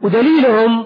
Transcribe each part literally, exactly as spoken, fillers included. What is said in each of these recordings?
ودليلهم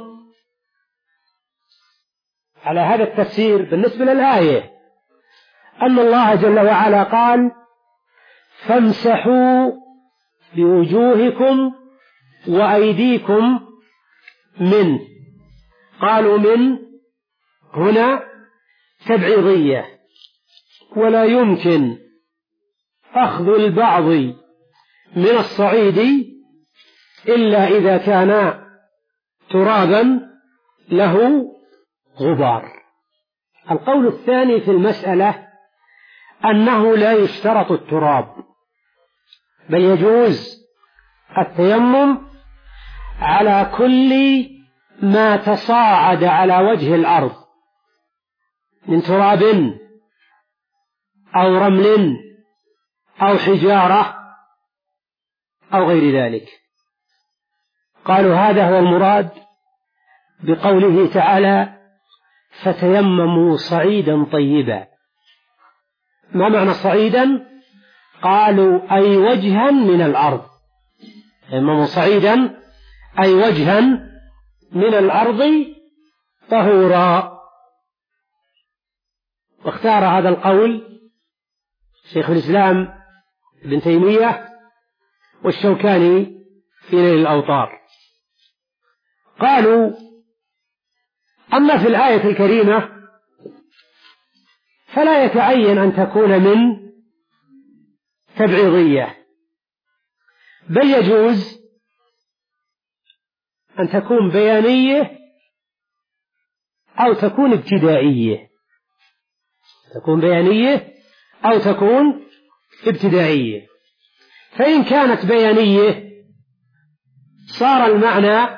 على هذا التفسير بالنسبة للآية أن الله جل وعلا قال: فامسحوا بوجوهكم وأيديكم منه. قالوا من هنا تبعيضية، ولا يمكن أخذ البعض من الصعيد إلا إذا كان ترابا له غبار. القول الثاني في المسألة أنه لا يشترط التراب، بل يجوز التيمم على كل ما تصاعد على وجه الأرض من تراب أو رمل أو حجارة أو غير ذلك. قالوا هذا هو المراد بقوله تعالى: فتيمموا صعيدا طيبا. ما معنى صعيدا؟ قالوا أي وجها من الأرض. تيمموا صعيدا أي وجها من الأرض طهورا. واختار هذا القول شيخ الإسلام ابن تيمية والشوكاني في نيل الأوطار. قالوا: أما في الآية الكريمة فلا يتعين أن تكون من تبعيضية، بل يجوز أن تكون بيانية أو تكون ابتدائية، تكون بيانية أو تكون ابتدائية. فإن كانت بيانية صار المعنى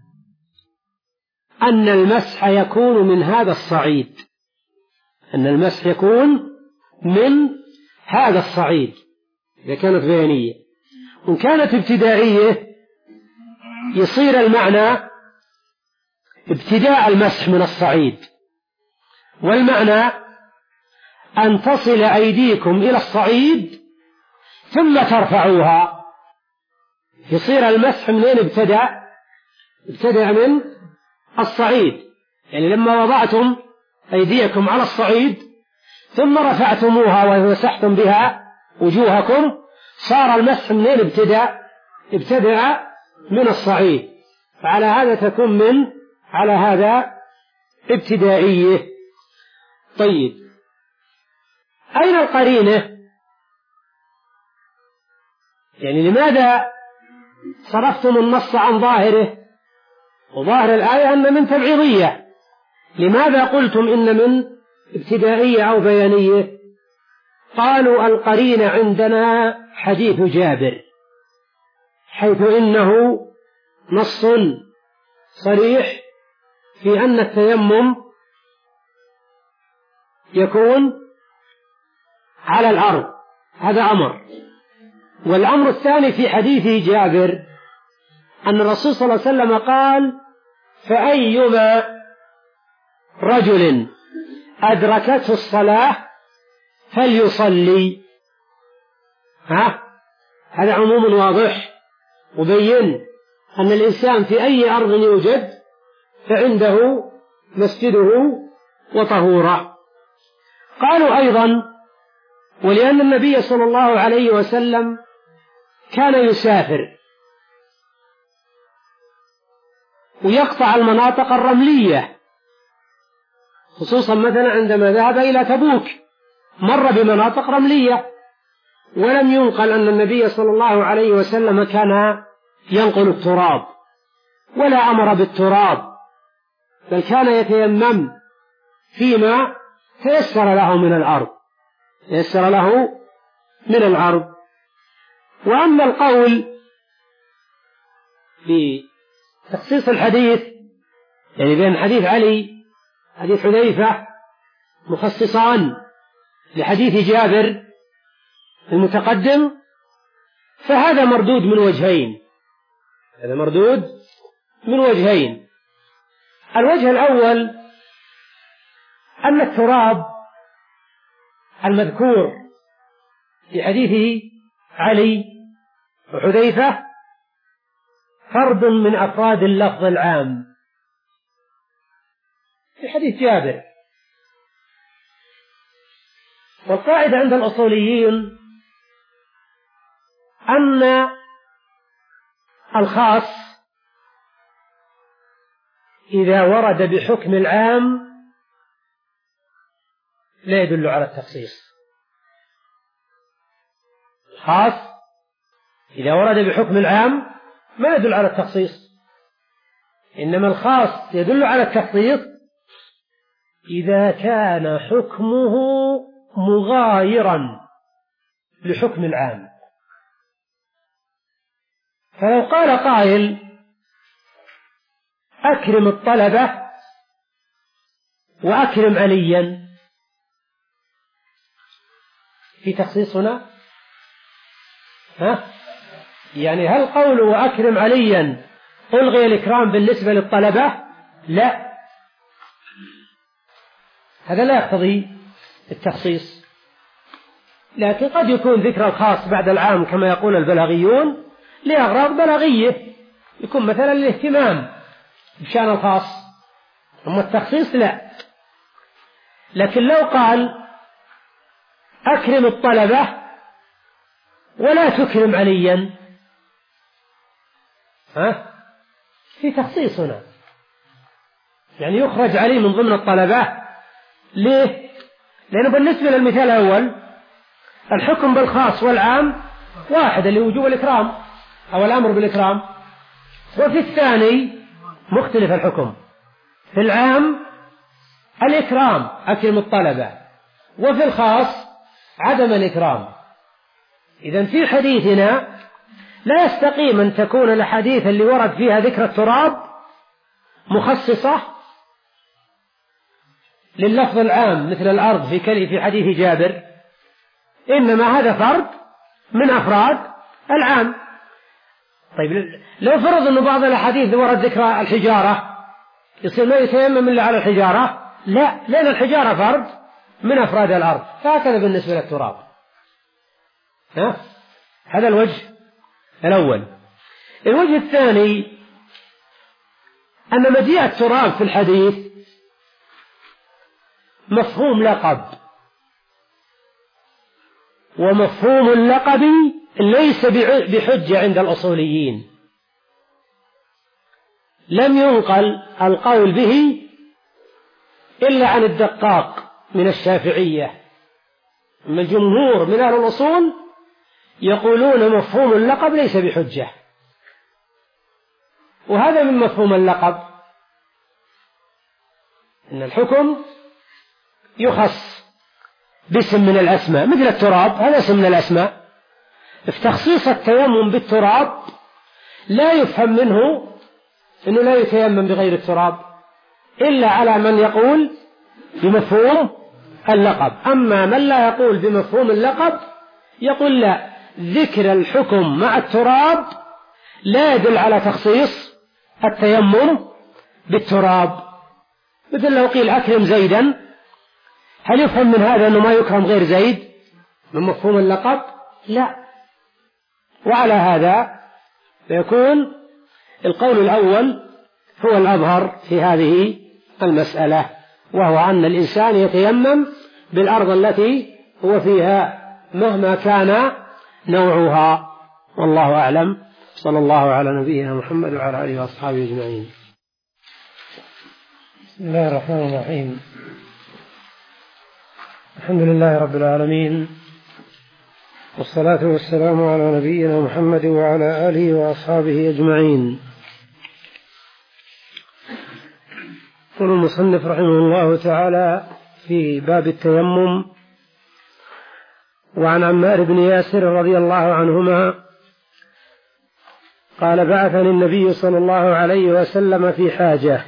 أن المسح يكون من هذا الصعيد، أن المسح يكون من هذا الصعيد إذا كانت بيانية. وإن كانت ابتدائية يصير المعنى ابتداء المسح من الصعيد، والمعنى أن تصل أيديكم إلى الصعيد ثم ترفعوها. يصير المسح منين ابتدأ؟ ابتدأ من الصعيد، يعني لما وضعتم أيديكم على الصعيد ثم رفعتموها ومسحتم بها وجوهكم صار المسح منين ابتدأ؟ ابتدأ من الصعيد. فعلى هذا تكون من على هذا ابتدائية. طيب، أين القرينة؟ يعني لماذا صرفتم النص عن ظاهره؟ وظاهر الآية أن من تبعيضية، لماذا قلتم إن من ابتدائية أو بيانية؟ قالوا: القرينة عندنا حديث جابر، حيث إنه نص صريح في أن التيمم يكون على الأرض، هذا أمر. والأمر الثاني في حديث جابر أن الرسول صلى الله عليه وسلم قال: فأيما رجل أدركته الصلاة فليصلي. ها؟ هذا عموم واضح، وبين أن الإنسان في أي أرض يوجد فعنده مسجده وطهوره. قالوا أيضا: ولأن النبي صلى الله عليه وسلم كان يسافر ويقطع المناطق الرملية، خصوصا مثلا عندما ذهب إلى تبوك مر بمناطق رملية، ولم ينقل أن النبي صلى الله عليه وسلم كان ينقل التراب ولا أمر بالتراب، بل كان يتيمم فيما تيسر له من الأرض، تيسر له من الأرض. وأما القول بتخصيص الحديث، يعني بين حديث علي حديث حذيفة مخصصان لحديث جابر المتقدم، فهذا مردود من وجهين، هذا مردود من وجهين. الوجه الأول أن التراب المذكور في حديث علي وحذيفة فرد من أفراد اللفظ العام في حديث جابر. والقاعدة عند الأصوليين أن الخاص إذا ورد بحكم العام لا يدل على التخصيص. الخاص إذا ورد بحكم العام ما يدل على التخصيص، إنما الخاص يدل على التخصيص إذا كان حكمه مغايرا لحكم العام. فلو قال قائل أكرم الطلبة وأكرم عليا، في تخصيص هنا؟ ها؟ يعني هل قوله وأكرم عليا ألغي الإكرام بالنسبة للطلبة؟ لا، هذا لا يقتضي التخصيص. لكن قد يكون ذكر الخاص بعد العام كما يقول البلاغيون لأغراض بلاغية، يكون مثلا الاهتمام بشأن الخاص، أما التخصيص لا. لكن لو قال أكرم الطلبة ولا تكرم عليا، ها؟ في تخصيص هنا، يعني يخرج علي من ضمن الطلبة. ليه؟ لأنه بالنسبة للمثال الأول الحكم بالخاص والعام واحد اللي وجوب الإكرام أو الأمر بالإكرام، وفي الثاني مختلف الحكم. في العام الإكرام أكرم الطلبة، وفي الخاص عدم الإكرام. إذن في حديثنا لا يستقيم أن تكون الأحاديث اللي ورد فيها ذكر التراب مخصصة لللفظ العام مثل الأرض في في حديث جابر، إنما هذا فرد من أفراد العام. طيب لو فرض أن بعض الأحاديث ورد ذكر الحجارة يصير ما يتيمم إلا على الحجارة؟ لا، لأن الحجارة فرد من أفراد الأرض، فهكذا بالنسبة للتراب. ها؟ هذا الوجه الأول. الوجه الثاني أن مجيء التراب في الحديث مفهوم لقب، ومفهوم اللقب ليس بحجة عند الأصوليين، لم ينقل القول به إلا عن الدقاق من الشافعية. أما الجمهور من أهل الأصول يقولون مفهوم اللقب ليس بحجة. وهذا من مفهوم اللقب إن الحكم يخص باسم من الأسماء مثل التراب، هذا اسم من الأسماء. في تخصيص التيمم بالتراب لا يفهم منه أنه لا يتيمم بغير التراب إلا على من يقول بمفهوم اللقب. أما من لا يقول بمفهوم اللقب يقول لا، ذكر الحكم مع التراب لا يدل على تخصيص التيمم بالتراب. مثل لو قيل أكرم زيدا، هل يفهم من هذا أنه ما يكرم غير زيد من مفهوم اللقب؟ لا. وعلى هذا يكون القول الأول هو الأظهر في هذه المسألة، وهو أن الإنسان يتيمم بالأرض التي هو فيها مهما كان نوعها، والله أعلم. صلى الله على نبينا محمد وعلى آله وأصحابه أجمعين. بسم الله الرحمن الرحيم. الحمد لله رب العالمين، والصلاة والسلام على نبينا محمد وعلى آله وأصحابه أجمعين. يقول المصنف رحمه الله تعالى في باب التيمم: وعن عمار بن ياسر رضي الله عنهما قال: بعثني النبي صلى الله عليه وسلم في حاجة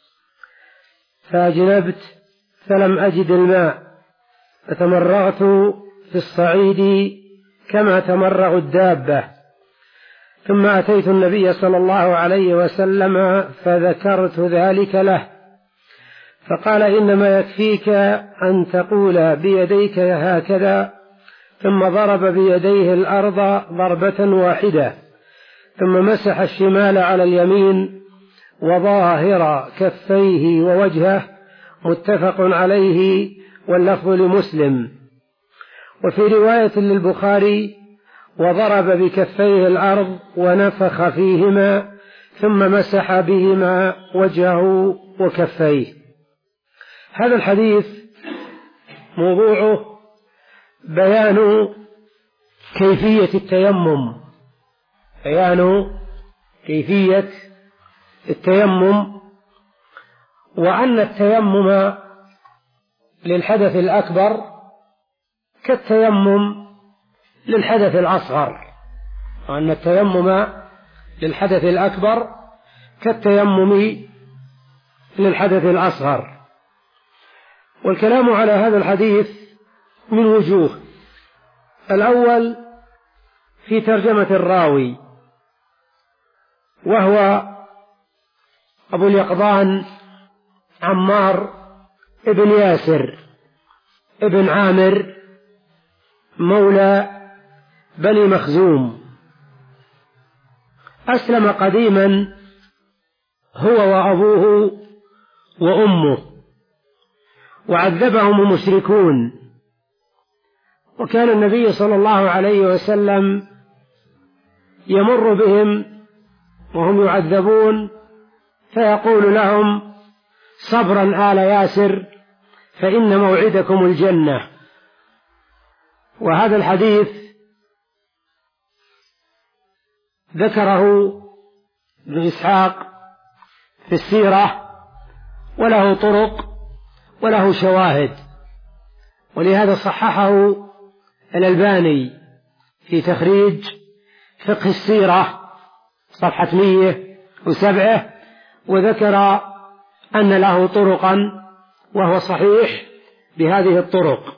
فأجنبت فلم أجد الماء، فتمرغت في الصعيد كما تمرغ الدابة، ثم أتيت النبي صلى الله عليه وسلم فذكرت ذلك له، فقال: إنما يكفيك أن تقول بيديك هكذا، ثم ضرب بيديه الأرض ضربة واحدة، ثم مسح الشمال على اليمين وظاهر كفيه ووجهه، متفق عليه واللفظ لمسلم. وفي رواية للبخاري: وضرب بكفيه الأرض ونفخ فيهما ثم مسح بهما وجهه وكفيه. هذا الحديث موضوعه بيان كيفية التيمم، بيان كيفية التيمم، وأن التيمم للحدث الأكبر كالتيمم للحدث الأصغر، وأن التيمم للحدث الأكبر كالتيمم للحدث الأصغر. والكلام على هذا الحديث من وجوه: الأول في ترجمة الراوي، وهو أبو اليقظان عمار ابن ياسر ابن عامر مولى بني مخزوم، أسلم قديما هو وأبوه وأمه، وعذبهم المشركون، وكان النبي صلى الله عليه وسلم يمر بهم وهم يعذبون فيقول لهم: صبرا آل ياسر فإن موعدكم الجنة. وهذا الحديث ذكره ابن إسحاق في السيرة، وله طرق وله شواهد، ولهذا صححه الألباني في تخريج فقه السيرة صفحة مئة وسبعة، وذكر أن له طرقا وهو صحيح بهذه الطرق.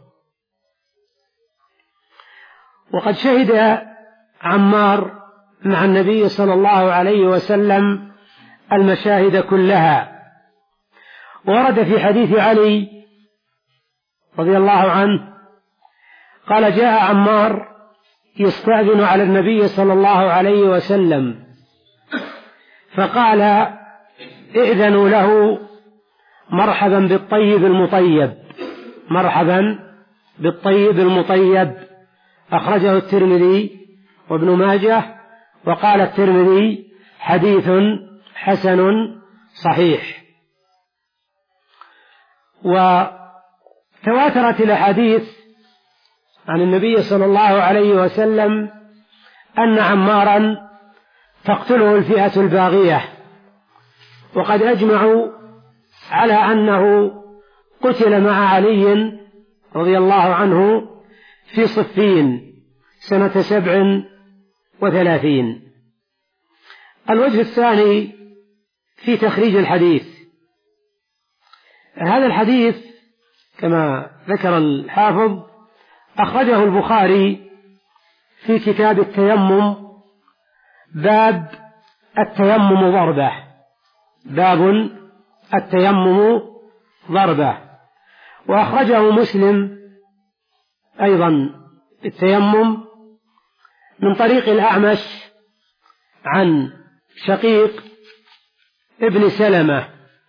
وقد شهد عمار مع النبي صلى الله عليه وسلم المشاهد كلها. ورد في حديث علي رضي الله عنه قال: جاء عمار يستأذن على النبي صلى الله عليه وسلم فقال: ائذنوا له مرحبا بالطيب المطيب، مرحبا بالطيب المطيب. أخرجه الترمذي وابن ماجه، وقال الترمذي: حديث حسن صحيح. وتواترت الأحاديث عن النبي صلى الله عليه وسلم أن عمارا تقتله الفئة الباغية، وقد أجمعوا على أنه قتل مع علي رضي الله عنه في صفين سنة سبع وثلاثين. الوجه الثاني في تخريج الحديث. هذا الحديث كما ذكر الحافظ أخرجه البخاري في كتاب التيمم، باب التيمم ضربة، باب التيمم ضربة. وأخرجه مسلم أيضا التيمم من طريق الأعمش عن شقيق ابن سلمة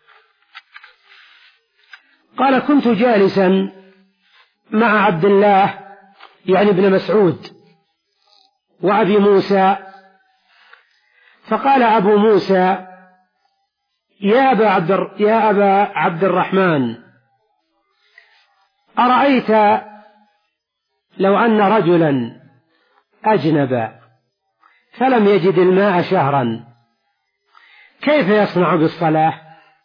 قال: كنت جالسا مع عبد الله يعني ابن مسعود وأبي موسى، فقال أبو موسى: يا أبا عبد, يا أبا عبد الرحمن، أرأيت لو أن رجلا أجنب فلم يجد الماء شهرا كيف يصنع بالصلاة؟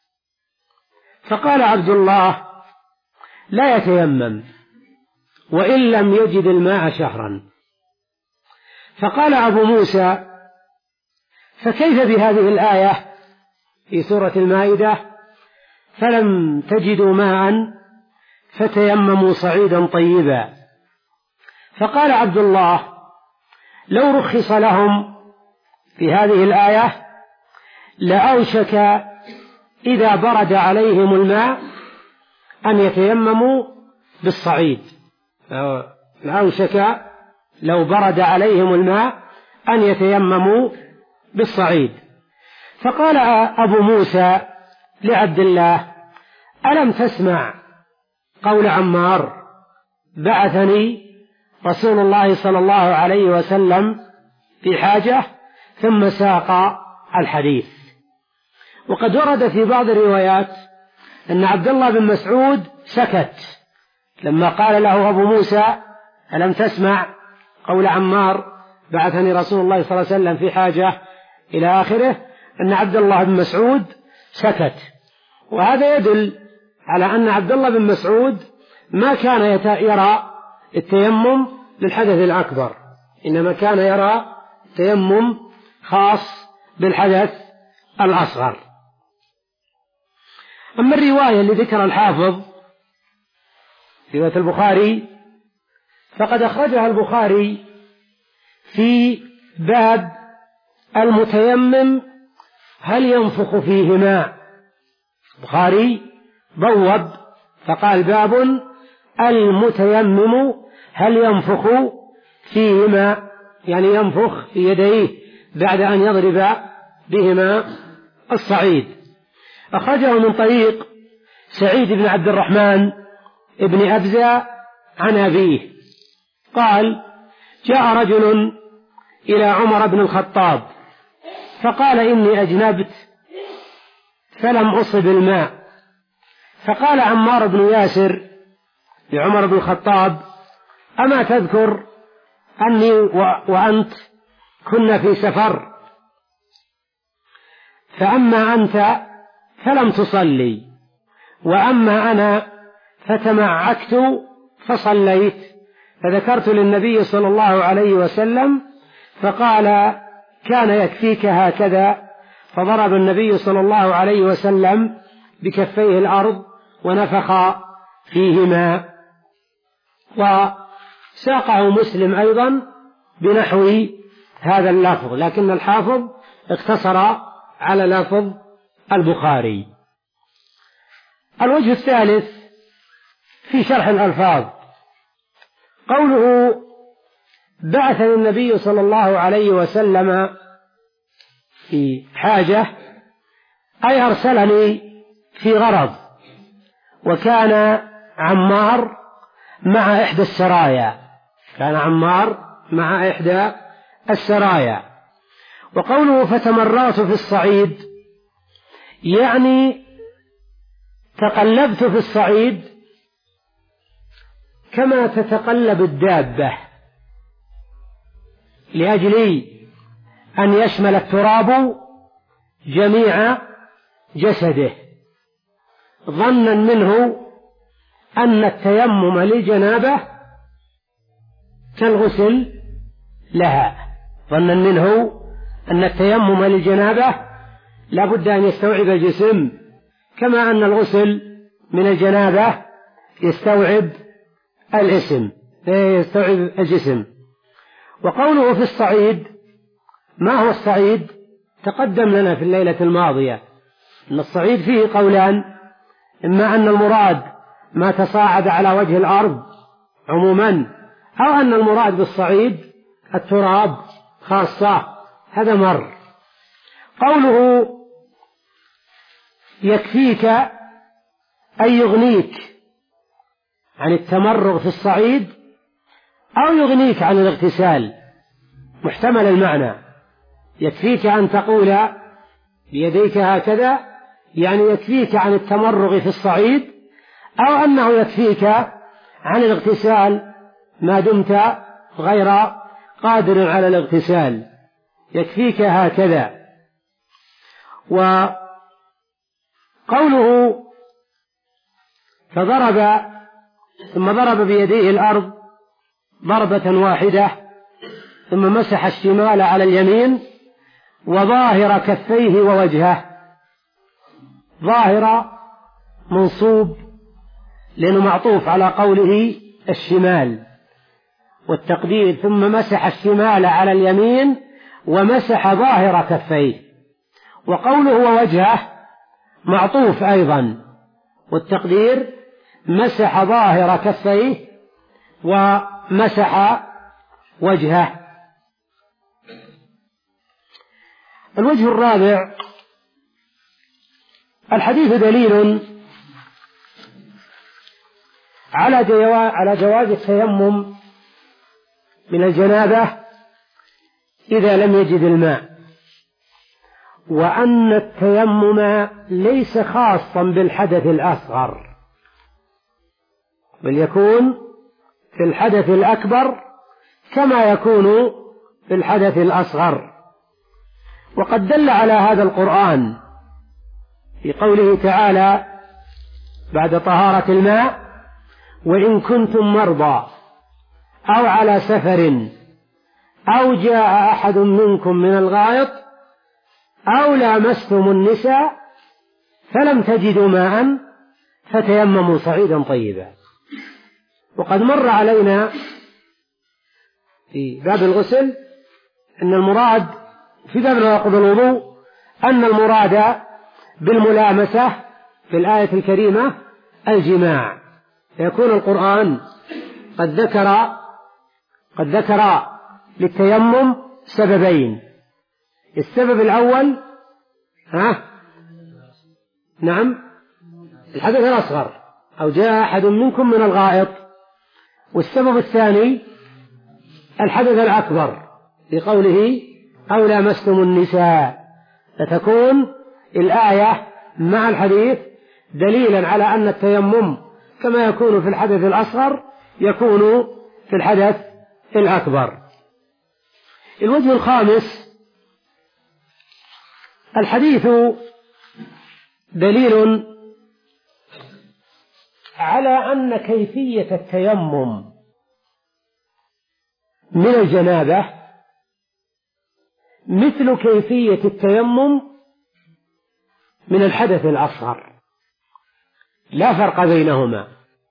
فقال عبد الله: لا يتيمم وإن لم يجد الماء شهرا. فقال أبو موسى: فكيف بهذه الآية في سورة المائدة: فلم تجدوا ماء فتيمموا صعيدا طيبا؟ فقال عبد الله: لو رخص لهم في هذه الآية لأوشك إذا برد عليهم الماء أن يتيمموا بالصعيد، لأوشك لو برد عليهم الماء أن يتيمموا بالصعيد. فقال أبو موسى لعبد الله: ألم تسمع قول عمار بعثني رسول الله صلى الله عليه وسلم في حاجة؟ ثم ساق الحديث. وقد ورد في بعض الروايات أن عبد الله بن مسعود سكت لما قال له أبو موسى: ألم تسمع قول عمار بعثني رسول الله صلى الله عليه وسلم في حاجة إلى آخره، أن عبد الله بن مسعود سكت. وهذا يدل على أن عبد الله بن مسعود ما كان يرى التيمم للحدث الأكبر، إنما كان يرى التيمم خاص بالحدث الأصغر. أما الرواية اللي ذكر الحافظ رواية البخاري فقد أخرجها البخاري في باب المتيمم هل ينفخ فيه ماء. البخاري بوب فقال: باب المتيمم هل ينفخ فيه ماء، يعني ينفخ في يديه بعد أن يضرب بهما الصعيد. أخرجه من طريق سعيد بن عبد الرحمن ابن أبزة عن أبيه قال: جاء رجل إلى عمر بن الخطاب فقال: إني أجنبت فلم أصب الماء. فقال عمار بن ياسر لعمر بن الخطاب: أما تذكر أني وأنت كنا في سفر، فأما أنت فلم تصلي، وأما أنا فتمعكت فصليت. فذكرت للنبي صلى الله عليه وسلم فقال: كان يكفيك هكذا. فضرب النبي صلى الله عليه وسلم بكفيه الأرض ونفخ فيهما. وساقه مسلم أيضا بنحو هذا اللفظ، لكن الحافظ اقتصر على لفظ البخاري. الوجه الثالث في شرح الألفاظ قوله: بعثني النبي صلى الله عليه وسلم في حاجة، أي أرسلني في غرض. وكان عمار مع إحدى السرايا، كان عمار مع إحدى السرايا. وقوله فتمرغت في الصعيد يعني تقلبت في الصعيد كما تتقلب الدابة، لأجل أن يشمل التراب جميع جسده، ظنا منه أن التيمم للجنابة كالغسل لها، ظنا منه أن التيمم للجنابة لا بد أن يستوعب الجسم، كما أن الغسل من الجنابة يستوعب الاسم يستوعب الجسم. وقوله في الصعيد، ما هو الصعيد؟ تقدم لنا في الليلة الماضية أن الصعيد فيه قولان: إما أن المراد ما تصاعد على وجه الأرض عموما، أو أن المراد بالصعيد التراب خاصة. هذا مر. قوله يكفيك أي يغنيك عن التمرغ في الصعيد أو يغنيك عن الاغتسال، محتمل المعنى. يكفيك أن تقول بيديك هكذا يعني يكفيك عن التمرغ في الصعيد، أو أنه يكفيك عن الاغتسال ما دمت غير قادر على الاغتسال، يكفيك هكذا. وقوله فضرب ثم ضرب بيديه الأرض ضربة واحدة ثم مسح الشمال على اليمين وظاهر كفيه ووجهه. ظاهر منصوب لأنه معطوف على قوله الشمال، والتقدير ثم مسح الشمال على اليمين ومسح ظاهر كفيه. وقوله ووجهه معطوف أيضا، والتقدير مسح ظاهر كفيه ومسح وجهه. الوجه الرابع: الحديث دليل على جواز التيمم من الجنابة إذا لم يجد الماء، وأن التيمم ليس خاصا بالحدث الأصغر، بل يكون في الحدث الأكبر كما يكون في الحدث الأصغر. وقد دل على هذا القرآن في قوله تعالى بعد طهارة الماء: وإن كنتم مرضى أو على سفر أو جاء أحد منكم من الغائط أو لامستم النساء فلم تجدوا ماء فتيمموا صعيدا طيبا. وقد مر علينا في باب الغسل أن المراد في باب نواقض الوضوء أن المراد بالملامسة في الآية الكريمة الجماع، فيكون القرآن قد ذكر قد ذكر للتيمم سببين: السبب الأول ها نعم الحدث الأصغر أو جاء أحد منكم من الغائط، والسبب الثاني الحدث الأكبر بقوله أو لامستم النساء، فتكون الآية مع الحديث دليلا على أن التيمم كما يكون في الحدث الأصغر يكون في الحدث الأكبر. الوجه الخامس: الحديث دليل على أن كيفية التيمم من الجنابة مثل كيفية التيمم من الحدث الأصغر، لا فرق بينهما.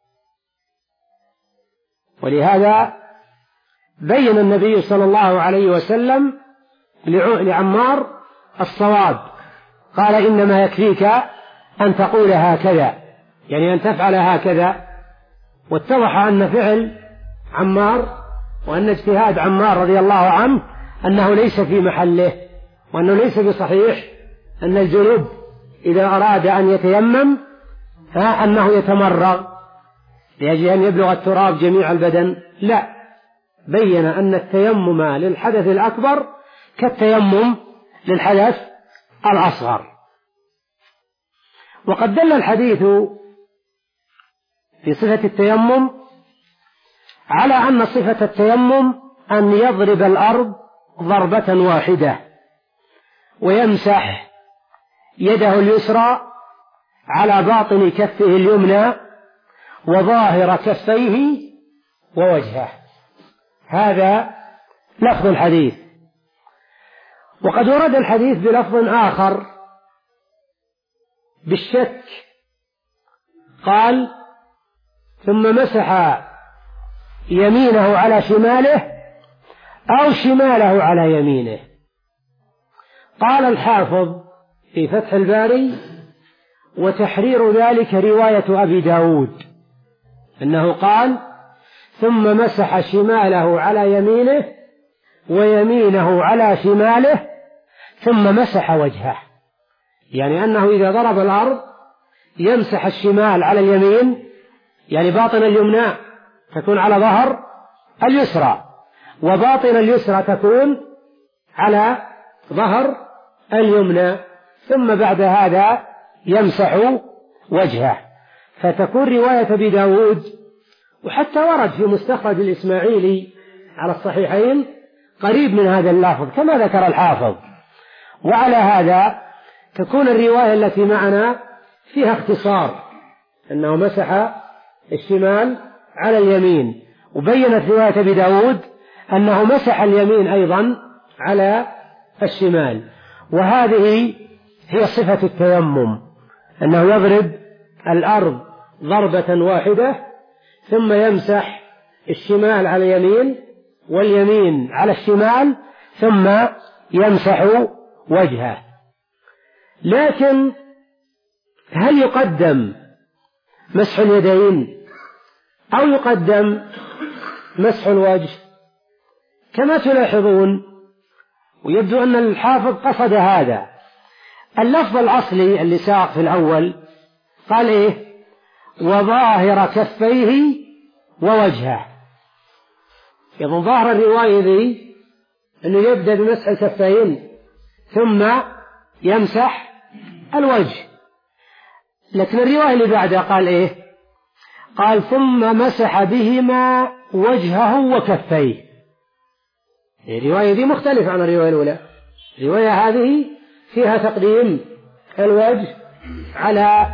ولهذا بين النبي صلى الله عليه وسلم لعمار الصواب، قال: إنما يكفيك أن تقول هكذا، يعني أن تفعل هكذا. واتضح أن فعل عمار وأن اجتهاد عمار رضي الله عنه أنه ليس في محله، وأنه ليس بصحيح أن الجنوب إذا أراد أن يتيمم أنه يتمرغ لأجل أن يبلغ التراب جميع البدن، لا، بين أن التيمم للحدث الأكبر كالتيمم للحدث الأصغر. وقد دل الحديث في صفة التيمم على أن صفة التيمم أن يضرب الأرض ضربة واحدة ويمسح يده اليسرى على باطن كفه اليمنى وظاهر كفيه ووجهه. هذا لفظ الحديث. وقد ورد الحديث بلفظ آخر بالشك، قال: ثم مسح يمينه على شماله أو شماله على يمينه. قال الحافظ في فتح الباري: وتحرير ذلك رواية أبي داود، أنه قال: ثم مسح شماله على يمينه ويمينه على شماله ثم مسح وجهه، يعني أنه إذا ضرب الأرض يمسح الشمال على اليمين، يعني باطن اليمنى تكون على ظهر اليسرى، وباطن اليسرى تكون على ظهر اليمنى، ثم بعد هذا يمسح وجهه. فتكون رواية أبي داود، وحتى ورد في مستخرج الإسماعيلي على الصحيحين قريب من هذا اللفظ كما ذكر الحافظ. وعلى هذا تكون الرواية التي معنا فيها اختصار، أنه مسح الشمال على اليمين، وبينت رواية أبي داود أنه مسح اليمين أيضا على الشمال. وهذه هي صفة التيمم، أنه يضرب الأرض ضربة واحدة ثم يمسح الشمال على اليمين واليمين على الشمال ثم يمسح وجهه. لكن هل يقدم مسح اليدين أو يقدم مسح الوجه؟ كما تلاحظون ويبدو أن الحافظ قصد هذا. اللفظ الأصلي اللي ساق في الأول قال إيه؟ وظاهر كفيه ووجهه. يظن ظاهر الرواية ذي أنه يبدأ بمسح الكفين ثم يمسح الوجه، لكن الرواية اللي بعدها قال إيه؟ قال ثم مسح بهما وجهه وكفيه. الرواية دي مختلفة عن الرواية الأولى. الرواية هذه فيها تقديم الوجه على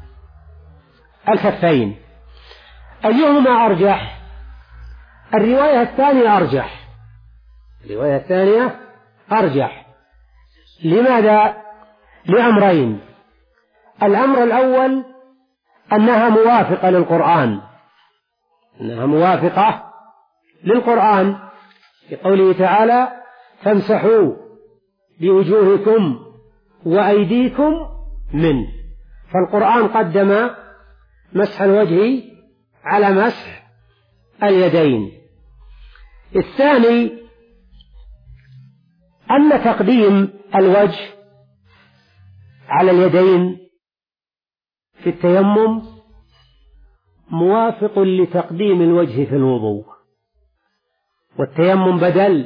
الكفين. أيهما أرجح؟ الرواية الثانية أرجح. الرواية الثانية أرجح. لماذا؟ لأمرين. الأمر الأول أنها موافقة للقرآن، أنها موافقة للقرآن في قوله تعالى فامسحوا بوجوهكم وأيديكم منه، فالقرآن قدم مسح الوجه على مسح اليدين. الثاني أن تقديم الوجه على اليدين في التيمم موافق لتقديم الوجه في الوضوء، والتيمم بدل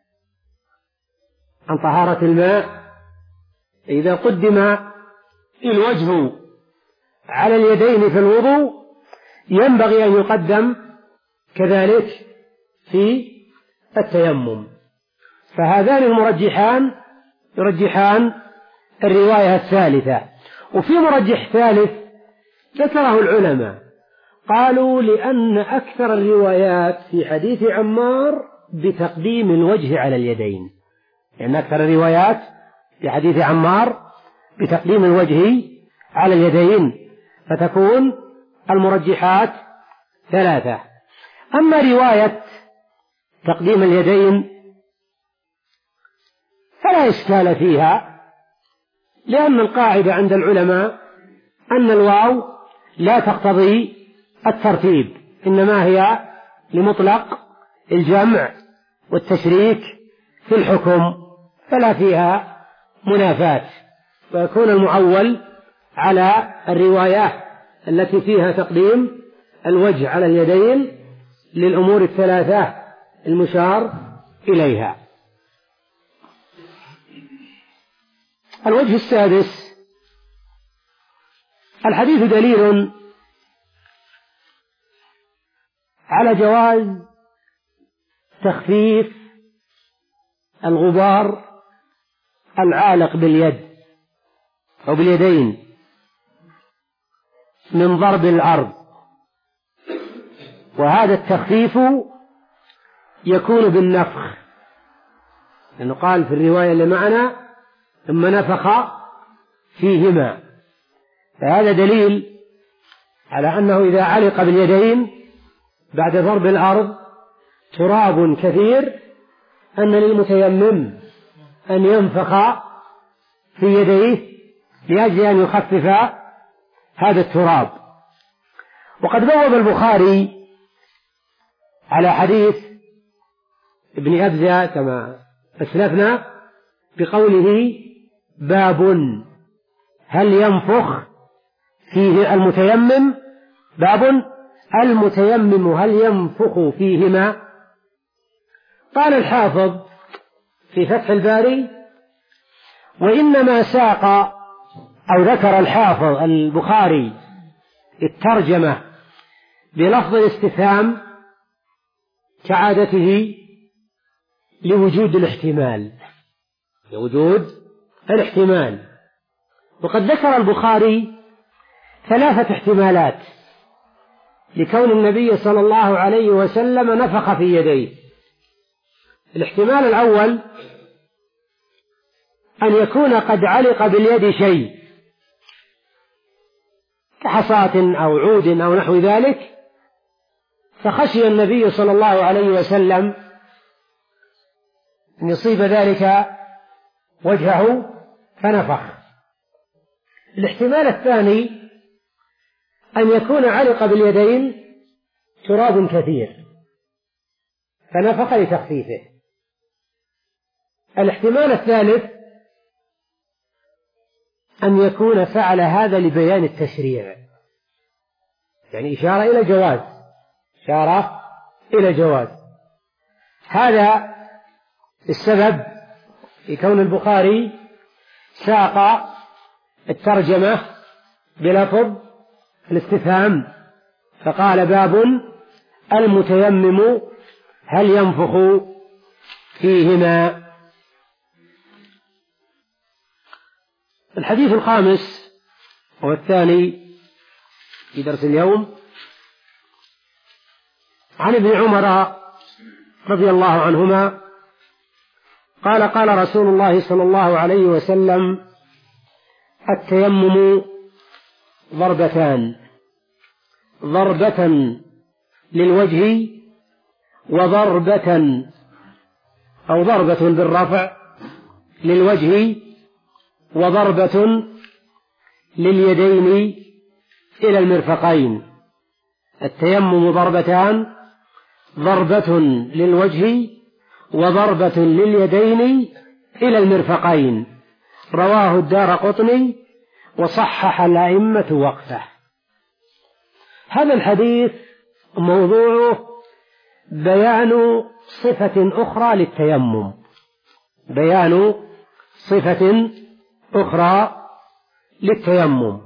عن طهارة الماء. إذا قدم الوجه على اليدين في الوضوء ينبغي أن يقدم كذلك في التيمم. فهذان المرجحان يرجحان الرواية الثالثة. وفي مرجح ثالث ذكره العلماء، قالوا لأن أكثر الروايات في حديث عمار بتقديم الوجه على اليدين، لأن أكثر الروايات في حديث عمار بتقديم الوجه على اليدين، فتكون المرجحات ثلاثة. أما رواية تقديم اليدين فلا إشكال فيها، لأن القاعدة عند العلماء أن الواو لا تقتضي الترتيب، إنما هي لمطلق الجمع والتشريك في الحكم، فلا فيها منافاة، ويكون المعول على الروايات التي فيها تقديم الوجه على اليدين للأمور الثلاثة المشار إليها. الوجه السادس: الحديث دليل على جواز تخفيف الغبار العالق باليد أو باليدين من ضرب الأرض، وهذا التخفيف يكون بالنفخ، لأنه قال في الرواية اللي معنا ثم نفخ فيهما، فهذا دليل على أنه إذا علق باليدين بعد ضرب الأرض تراب كثير أن للمتيمم أن ينفخ في يديه لأجل أن يخفف هذا التراب. وقد بوب البخاري على حديث ابن أبزة كما أسلفنا بقوله باب هل ينفخ فيه المتيمم، باب المتيمم هل ينفخ فيهما. قال الحافظ في فتح الباري: وإنما ساق أو ذكر الحافظ البخاري الترجمة بلفظ الاستفهام كعادته لوجود الاحتمال، لوجود الاحتمال. وقد ذكر البخاري ثلاثة احتمالات لكون النبي صلى الله عليه وسلم نفخ في يديه. الاحتمال الأول أن يكون قد علق باليد شيء كحصاة أو عود أو نحو ذلك، فخشي النبي صلى الله عليه وسلم أن يصيب ذلك وجهه فنفخ. الاحتمال الثاني أن يكون علق باليدين تراب كثير فنفخ لتخفيفه. الاحتمال الثالث أن يكون فعل هذا لبيان التشريع، يعني إشارة إلى جواز، إشارة إلى جواز. هذا السبب في كون البخاري ساق الترجمة بلفظ الاستفهام، فقال: باب المتيمم هل ينفخ فيهما. الحديث الخامس هو الثاني في درس اليوم، عن ابن عمر رضي الله عنهما قال: قال رسول الله صلى الله عليه وسلم: التيمم ضربتان، ضربة للوجه وضربة أو ضربة بالرفع للوجه وضربة لليدين إلى المرفقين. التيمم ضربتان، ضربة للوجه وضربة لليدين إلى المرفقين. رواه الدارقطني وصحح الأئمة وقفه. هذا الحديث موضوعه بيان صفة أخرى للتيمم، بيان صفة أخرى للتيمم،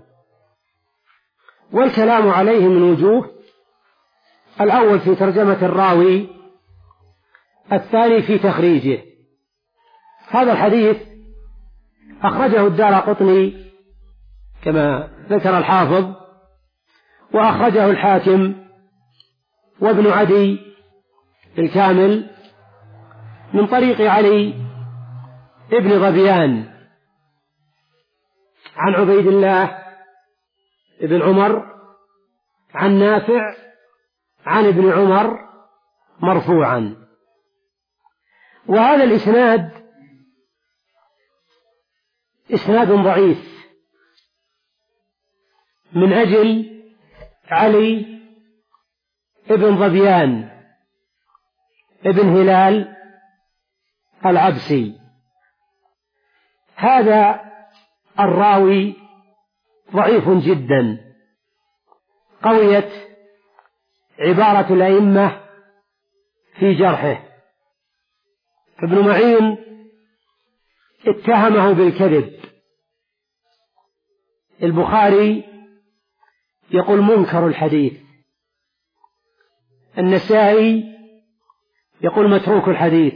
والكلام عليه من وجوه: الأول في ترجمة الراوي، الثاني في تخريجه. هذا الحديث أخرجه الدارقطني كما ذكر الحافظ، وأخرجه الحاكم وابن عدي الكامل من طريق علي ابن ظبيان عن عبيد الله ابن عمر عن نافع عن ابن عمر مرفوعا. وهذا الإسناد إسناد ضعيف من أجل علي ابن ظبيان ابن هلال العبسي. هذا الراوي ضعيف جدا، قويت عبارة الأئمة في جرحه، فابن معين اتهمه بالكذب. البخاري يقول منكر الحديث، النسائي يقول متروك الحديث،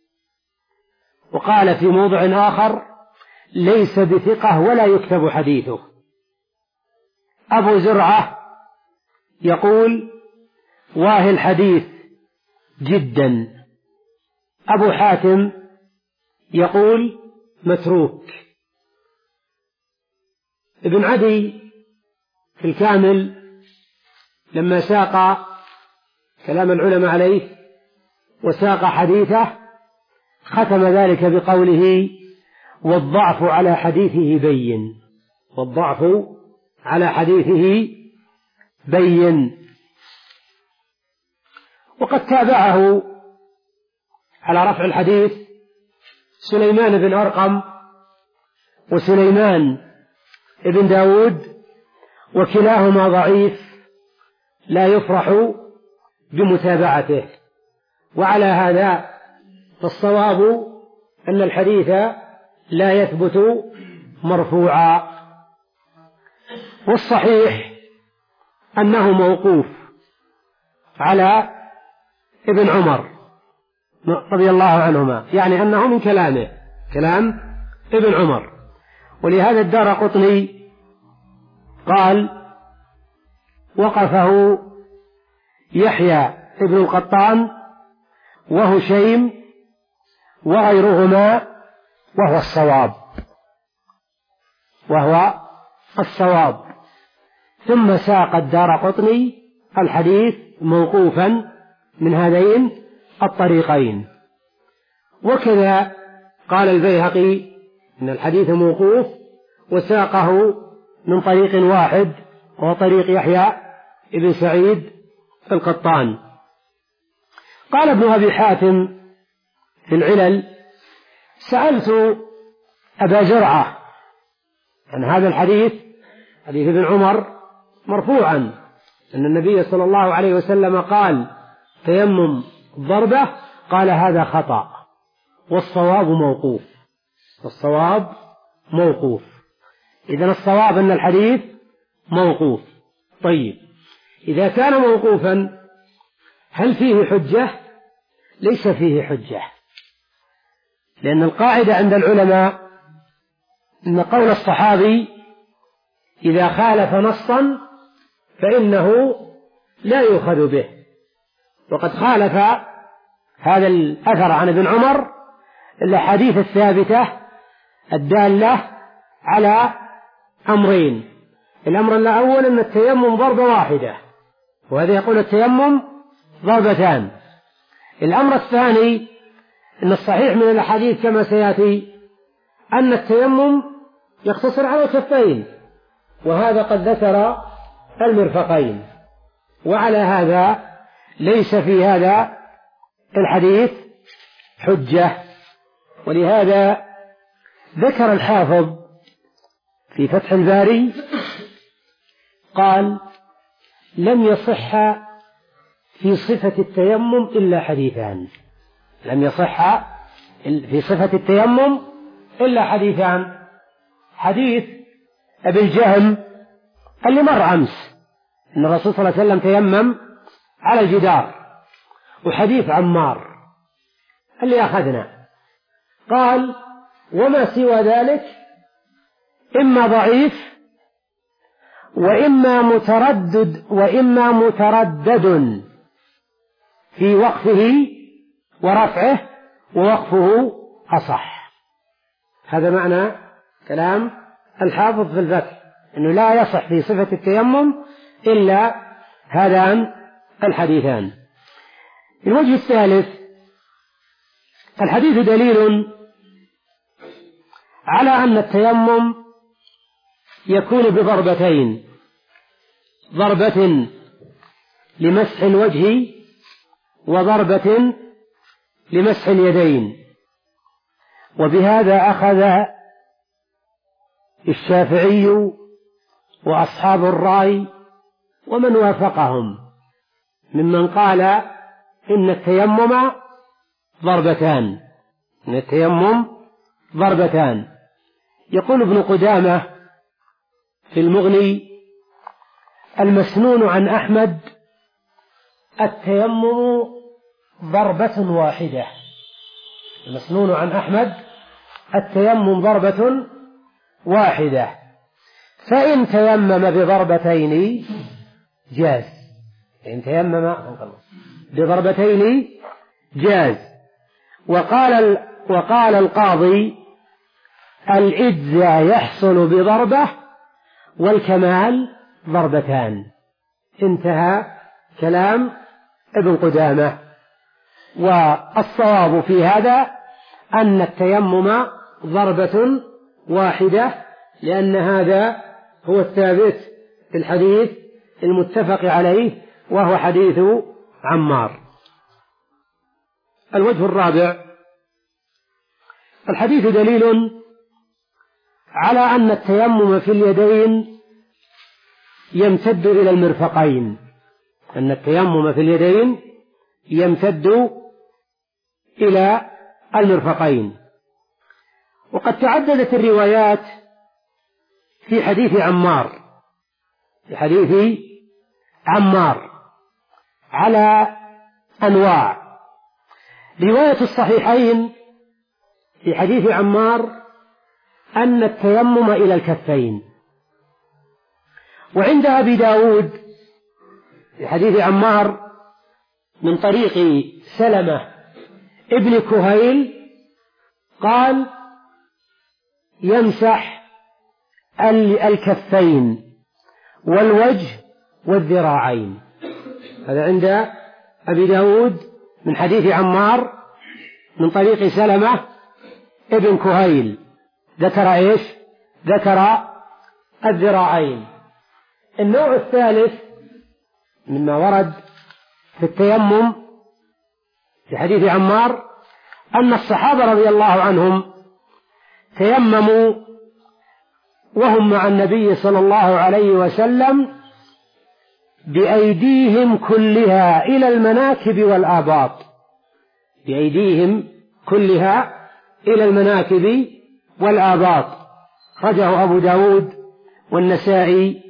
وقال في موضع آخر: ليس بثقة ولا يكتب حديثه. أبو زرعة يقول: واهي الحديث جدا. أبو حاتم يقول: متروك. ابن عدي في الكامل لما ساق كلام العلماء عليه وساق حديثه ختم ذلك بقوله: والضعف على حديثه بين، والضعف على حديثه بين. وقد تابعه على رفع الحديث سليمان بن أرقم وسليمان بن داود، وكلاهما ضعيف لا يفرح بمتابعته. وعلى هذا فالصواب أن الحديث لا يثبت مرفوعا، والصحيح أنه موقوف على ابن عمر رضي الله عنهما، يعني أنه من كلامه، كلام ابن عمر. ولهذا الدارقطني قال: وقفه يحيى ابن القطان وهشيم وغيرهما وهو الصواب، وهو الصواب. ثم ساق الدارقطني الحديث موقوفا من هذين الطريقين. وكذا قال البيهقي إن الحديث موقوف وساقه من طريق واحد وهو طريق يحيى ابن سعيد القطان. قال ابن أبي حاتم في العلل: سألت أبا زرعة عن هذا الحديث، حديث ابن عمر مرفوعا أن النبي صلى الله عليه وسلم قال تيمم ضربة، قال هذا خطأ والصواب موقوف، والصواب موقوف. إذن الصواب أن الحديث موقوف. طيب، إذا كان موقوفا هل فيه حجة؟ ليس فيه حجة، لأن القاعدة عند العلماء أن قول الصحابي إذا خالف نصا فإنه لا يؤخذ به، وقد خالف هذا الأثر عن ابن عمر الأحاديث الثابتة الدالة على أمرين. الأمر الأول أن التيمم ضربة واحدة، وهذا يقول التيمم ضربتان. الأمر الثاني أن الصحيح من الأحاديث كما سيأتي أن التيمم يقتصر على الكفين، وهذا قد ذكر المرفقين، وعلى هذا ليس في هذا الحديث حجة. ولهذا ذكر الحافظ في فتح الباري قال لم يصح في صفة التيمم إلا حديثان، لم يصح في صفة التيمم إلا حديثان: حديث أبي الجهم اللي مر أمس أن الرسول صلى الله عليه وسلم تيمم على الجدار، وحديث عمار اللي أخذنا. قال وما سوى ذلك إما ضعيف وإما متردد وإما متردد في وقفه ورفعه، ووقفه أصح. هذا معنى كلام الحافظ في الفتح، أنه لا يصح في صفة التيمم إلا هذان الحديثان. الوجه الثالث: الحديث دليل على أن التيمم يكون بضربتين: ضربة لمسح الوجه وضربة لمسح اليدين. وبهذا أخذ الشافعي وأصحاب الرأي ومن وافقهم ممن قال إن التيمم ضربتان، إن التيمم ضربتان. يقول ابن قدامة في المغني: المسنون عن أحمد التيمم ضربة واحدة. المسنون عن أحمد التيمم ضربة واحدة، فإن تيمم بضربتين جاز، فإن تيمم بضربتين جاز. وقال وقال القاضي: الإجزاء يحصل بضربة والكمال ضربتان. انتهى كلام ابن قدامة. والصواب في هذا أن التيمم ضربة واحدة، لأن هذا هو الثابت في الحديث المتفق عليه، وهو حديث عمار. الوجه الرابع: الحديث دليل على أن التيمم في اليدين يمتد إلى المرفقين، أن التيمم في اليدين يمتد إلى المرفقين. وقد تعددت الروايات في حديث عمار في حديث عمار على أنواع. رواية الصحيحين في حديث عمار أن التيمم إلى الكفين. وعند أبي داود في حديث عمار من طريق سلمة ابن كهيل قال: يمسح الكفين والوجه والذراعين. هذا عند أبي داود من حديث عمار من طريق سلمة ابن كهيل. ذكر إيش؟ ذكر الذراعين. النوع الثالث مما ورد في التيمم في حديث عمار أن الصحابة رضي الله عنهم تيمموا وهم مع النبي صلى الله عليه وسلم بأيديهم كلها إلى المناكب والآباط، بأيديهم كلها إلى المناكب والآباط. خرجه أبو داود والنسائي.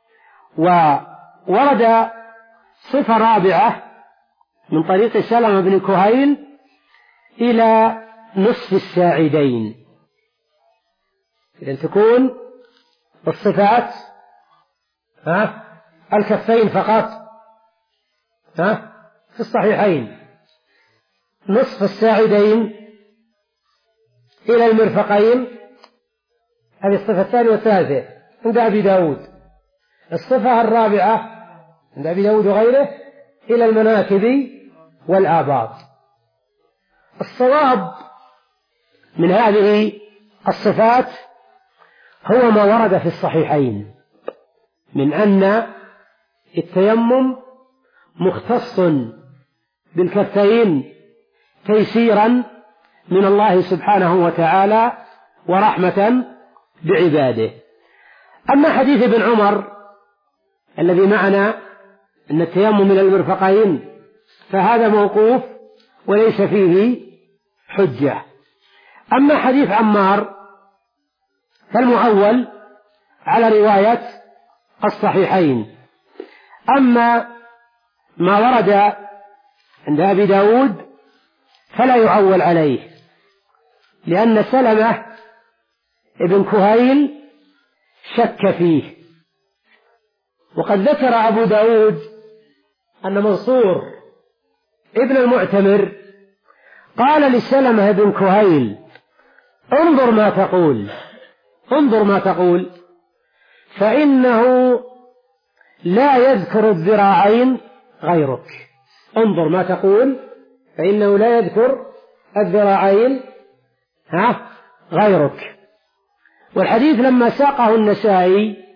وورد صفة رابعة من طريق سلمة بن كهيل إلى نصف الساعدين، إذن تكون الصفات ها الكفين فقط ها في الصحيحين، نصف الساعدين إلى المرفقين، هذه الصفة الثانية والثالثة عند أبي داود. الصفة الرابعة عند أبي داود وغيره إلى المناكب والآباط. الصواب من هذه الصفات هو ما ورد في الصحيحين من أن التيمم مختص بالكفين تيسيرا من الله سبحانه وتعالى ورحمة بعباده. أما حديث ابن عمر الذي معنا أن التيمم من المرفقين فهذا موقوف وليس فيه حجة. أما حديث عمار فالمعول على رواية الصحيحين. أما ما ورد عند أبي داود فلا يعول عليه، لأن سلمة ابن كهيل شك فيه. وقد ذكر أبو داود أن منصور ابن المعتمر قال لسلمة ابن كهيل: انظر ما تقول، انظر ما تقول، فإنه لا يذكر الذراعين غيرك. انظر ما تقول فإنه لا يذكر الذراعين ها غيرك. والحديث لما ساقه النسائي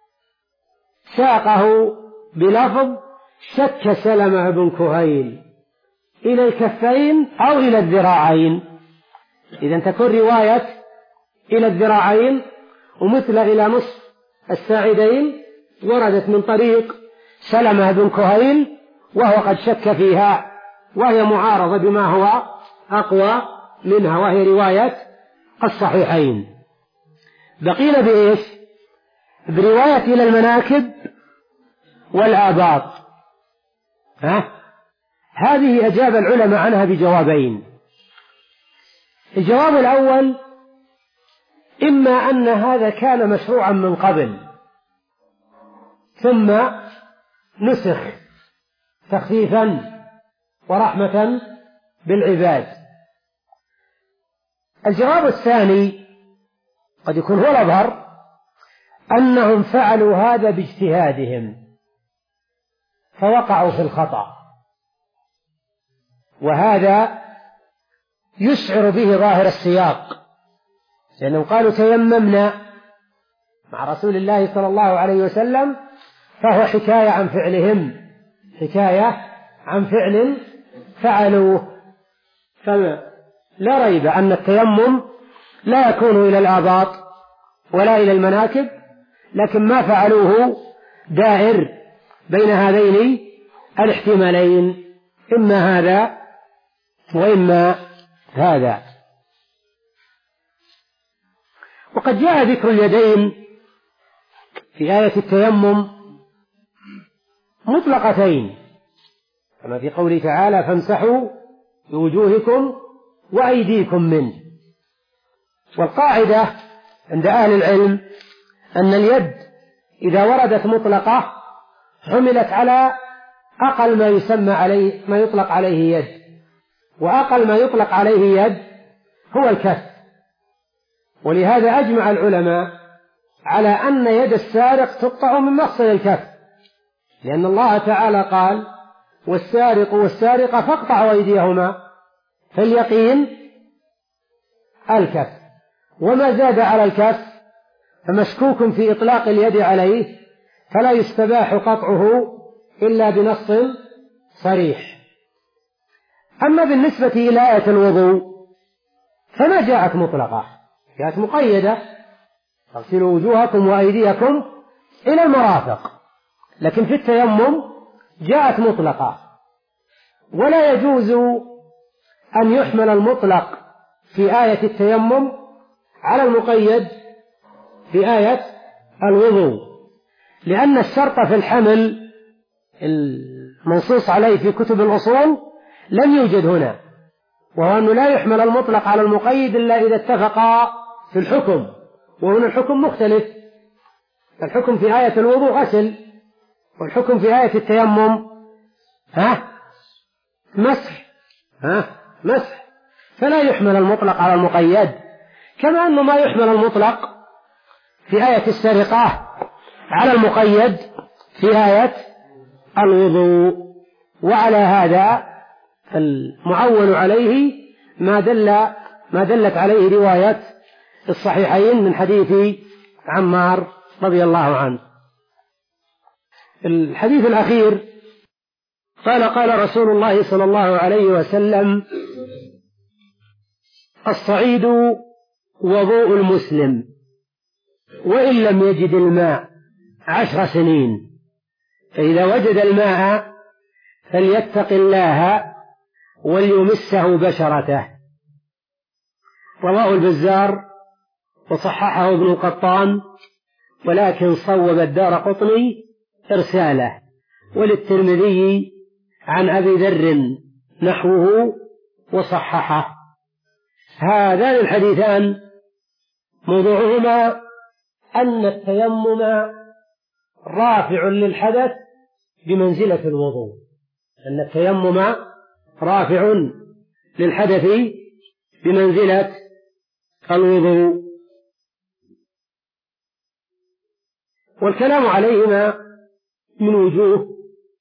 ساقه بلفظ: شك سلمة بن كهيل إلى الكفين أو إلى الذراعين. إذن تكون رواية إلى الذراعين ومثل إلى نصف الساعدين وردت من طريق سلمة بن كهيل وهو قد شك فيها، وهي معارضة بما هو أقوى منها، وهي رواية الصحيحين. بقينا بإيش؟ برواية إلى المناكب والآباط. ها؟ هذه أجاب العلماء عنها بجوابين. الجواب الأول: إما أن هذا كان مشروعا من قبل ثم نسخ تخفيفا ورحمة بالعباد. الجواب الثاني قد يكون هو الأظهر، أنهم فعلوا هذا باجتهادهم فوقعوا في الخطأ، وهذا يشعر به ظاهر السياق، لأنهم قالوا تيممنا مع رسول الله صلى الله عليه وسلم، فهو حكاية عن فعلهم، حكاية عن فعل فعلوه. فلا ريب أن التيمم لا يكون إلى الآباط ولا إلى المناكب، لكن ما فعلوه دائر بين هذين الاحتمالين، إما هذا وإما هذا. وقد جاء ذكر اليدين في آية التيمم مطلقتين، كما في قوله تعالى: فامسحوا بوجوهكم وأيديكم منه. والقاعدة عند أهل العلم أن اليد إذا وردت مطلقة حملت على أقل ما يسمى عليه ما يطلق عليه يد، وأقل ما يطلق عليه يد هو الكف. ولهذا أجمع العلماء على أن يد السارق تقطع من مفصل الكف، لأن الله تعالى قال: والسارق والسارقة فاقطعوا أيديهما، فاليقين الكف، وما زاد على الكف فمشكوك في إطلاق اليد عليه، فلا يستباح قطعه إلا بنص صريح. أما بالنسبة إلى آية الوضوء فما جاءت مطلقة، جاءت مقيدة: اغسلوا وجوهكم وأيديكم إلى المرافق. لكن في التيمم جاءت مطلقة، ولا يجوز أن يحمل المطلق في آية التيمم على المقيد في آية الوضوء، لأن الشرط في الحمل المنصوص عليه في كتب الأصول لم يوجد هنا، وهو أنه لا يحمل المطلق على المقيد إلا إذا اتفقا في الحكم، وهنا الحكم مختلف. الحكم في آية الوضوء غسل، والحكم في آية التيمم ها مسح ها مسح فلا يحمل المطلق على المقيد، كما أنه ما يحمل المطلق في آية السرقة على المقيد في آية الوضوء. وعلى هذا المعول عليه ما دل ما دلت عليه رواية الصحيحين من حديث عمار رضي الله عنه. الحديث الأخير قال: قال رسول الله صلى الله عليه وسلم: الصعيد وضوء المسلم، وإن لم يجد الماء عشر سنين، فإذا وجد الماء فليتق الله وليمسه بشرته. رواه البزار وصححه ابن القطان، ولكن صوب الدارقطني إرساله، وللترمذي عن أبي ذر نحوه وصححه. هذان الحديثان موضوعهما أن التيمم رافع للحدث بمنزلة الوضوء، أن التيمم رافع للحدث بمنزلة الوضوء. والكلام عليهما من وجوه: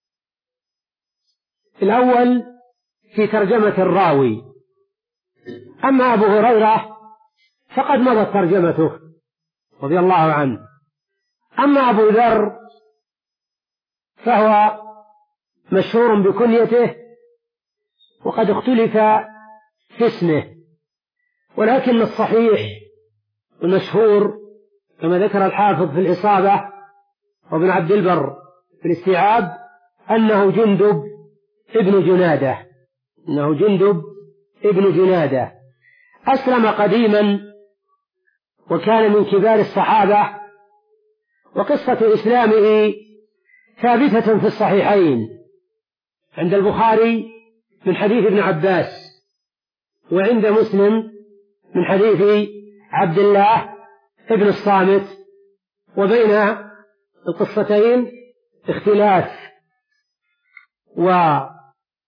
الأول في ترجمة الراوي، أما أبو هريرة فقد مضت ترجمته رضي الله عنه، أما أبو ذر فهو مشهور بكنيته وقد اختلف في اسمه، ولكن الصحيح والمشهور كما ذكر الحافظ في الإصابة وابن عبد البر في الاستيعاب أنه جندب ابن جنادة إنه جندب ابن جنادة أسلم قديما وكان من كبار الصحابة، وقصة إسلامه ثابتة في الصحيحين عند البخاري من حديث ابن عباس، وعند مسلم من حديث عبد الله ابن الصامت، وبين القصتين اختلاف. وأبو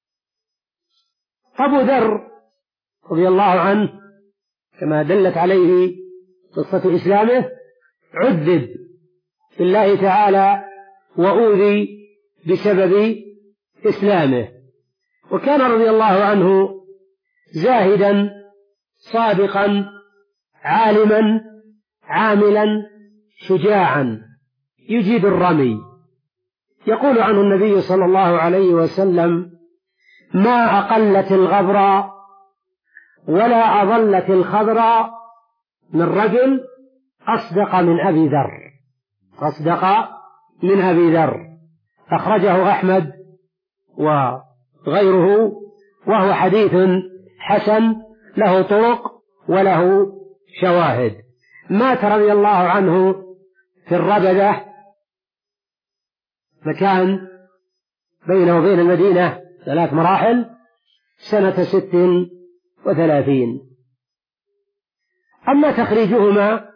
ذر رضي الله عنه كما دلت عليه قصة إسلامه عذب في الله تعالى وأوذي بسبب إسلامه، وكان رضي الله عنه زاهدا صادقا عالما عاملا شجاعا يجيد الرمي. يقول عنه النبي صلى الله عليه وسلم: ما أقلت الغبرة ولا أظلت الخضرة من رجل أصدق من أبي ذر أصدق من أبي ذر أخرجه أحمد وغيره، وهو حديث حسن له طرق وله شواهد. مات رضي الله عنه في الربذة، مكان بينه وبين المدينة ثلاث مراحل، سنة ست وثلاثين. أما تخريجهما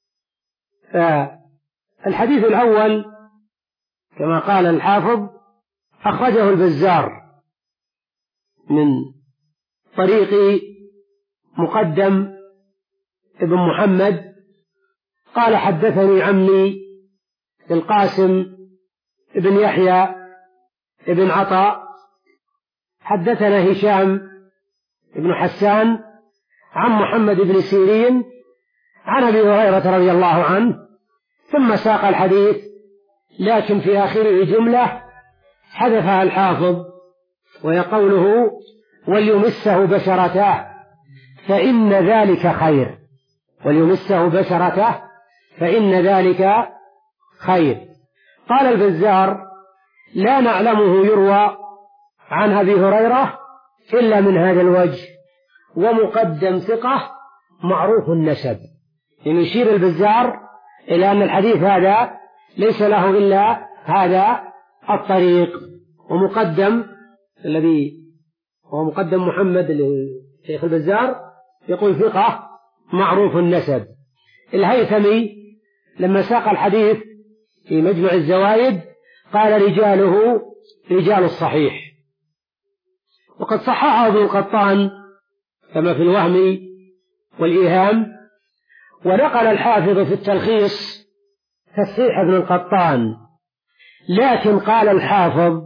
فالحديث الأول كما قال الحافظ أخرجه البزار من طريق مقدم ابن محمد قال: حدثني عمي القاسم ابن يحيى ابن عطاء حدثنا هشام ابن حسان عن محمد بن سيرين عن أبي هريرة رضي الله عنه، ثم ساق الحديث، لكن في آخره جملة حذفها الحافظ، وهي قوله: وليمسه بشرته، فإن ذلك خير وليمسه بشرته فإن ذلك خير. قال البزار: لا نعلمه يروى عن أبي هريرة إلا من هذا الوجه، ومقدم ثقة معروف النسب. يعني يشير البزار إلى أن الحديث هذا ليس له إلا هذا الطريق، ومقدم الذي هو مقدم محمد شيخ البزار يقول ثقة معروف النسب. الهيثمي لما ساق الحديث في مجمع الزوائد قال: رجاله رجال الصحيح. وقد صححه ابن القطان كما في الوهم والإيهام. ونقل الحافظ في التلخيص تصحيح ابن القطان، لكن قال الحافظ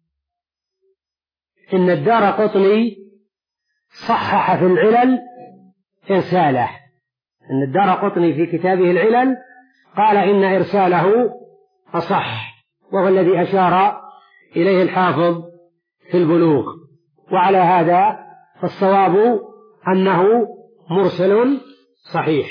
إن الدارقطني صحح في العلل إرساله، إن الدارقطني في كتابه العلل قال إن إرساله أصح، وهو الذي أشار إليه الحافظ في البلوغ. وعلى هذا فالصواب أنه مرسل صحيح.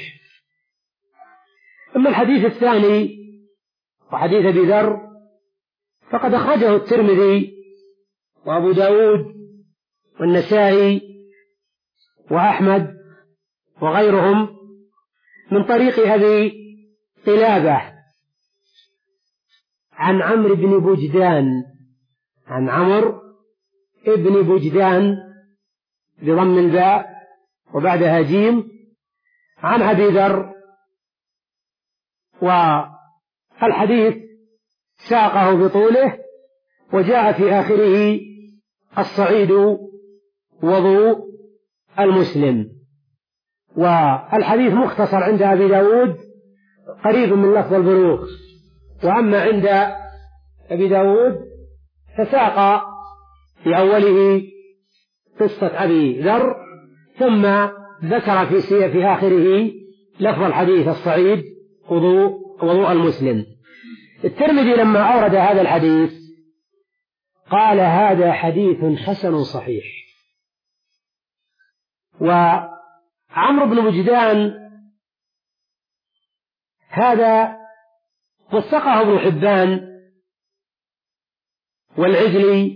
أما الحديث الثاني وحديث أبي ذر فقد أخرجه الترمذي وأبو داود والنسائي وأحمد وغيرهم من طريق أبي قلابة عن عمرو بن بجدان، عن عمرو ابن بجدان بضم الباء وبعدها جيم، عن أبي ذر. والحديث ساقه بطوله، وجاء في آخره: الصعيد وضوء المسلم. والحديث مختصر عند أبي داود قريب من لفظ البلوغ، وأما عند أبي داود فساق في أوله قصة أبي ذر، ثم ذكر في في آخره لفظ الحديث: الصعيد وضوء وضوء المسلم. الترمذي لما أورد هذا الحديث قال: هذا حديث حسن صحيح. وعمرو بن بجدان هذا وثقه ابن حبان والعجلي،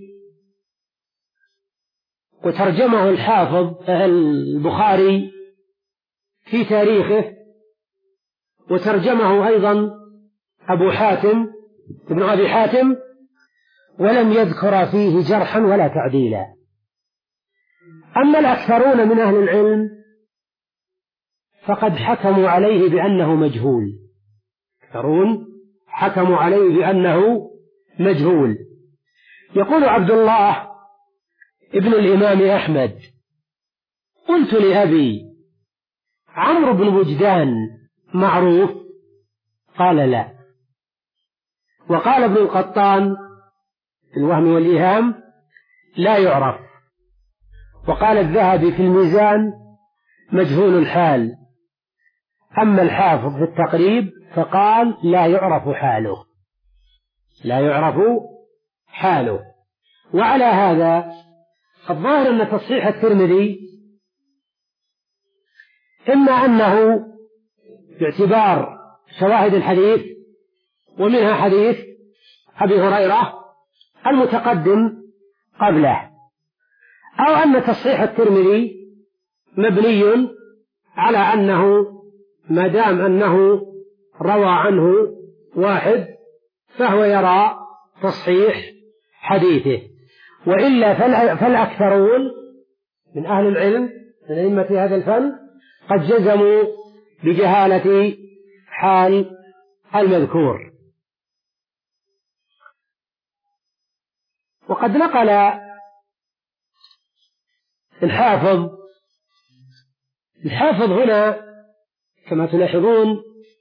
وترجمه الحافظ البخاري في تاريخه، وترجمه أيضا أبو حاتم ابن أبي حاتم، ولم يذكر فيه جرحا ولا تعديلا. أما الأكثرون من أهل العلم فقد حكموا عليه بأنه مجهول، أكثرون حكموا عليه بأنه مجهول. يقول عبد الله ابن الإمام أحمد: قلت لأبي: عمرو بن بجدان معروف؟ قال: لا. وقال ابن القطان في الوهم والإيهام: لا يعرف. وقال الذهبي في الميزان: مجهول الحال. أما الحافظ في التقريب فقال: لا يعرف حاله، لا يعرف حاله. وعلى هذا الظاهر أن تصحيح الترمذي إما أنه باعتبار شواهد الحديث، ومنها حديث أبي هريرة المتقدم قبله، أو أن تصحيح الترمذي مبني على أنه ما دام أنه روى عنه واحد فهو يرى تصحيح حديثه. وإلا فالأكثرون من أهل العلم من أئمة هذا الفن قد جزموا بجهالة حال المذكور. وقد نقل الحافظ الحافظ هنا كما تلاحظون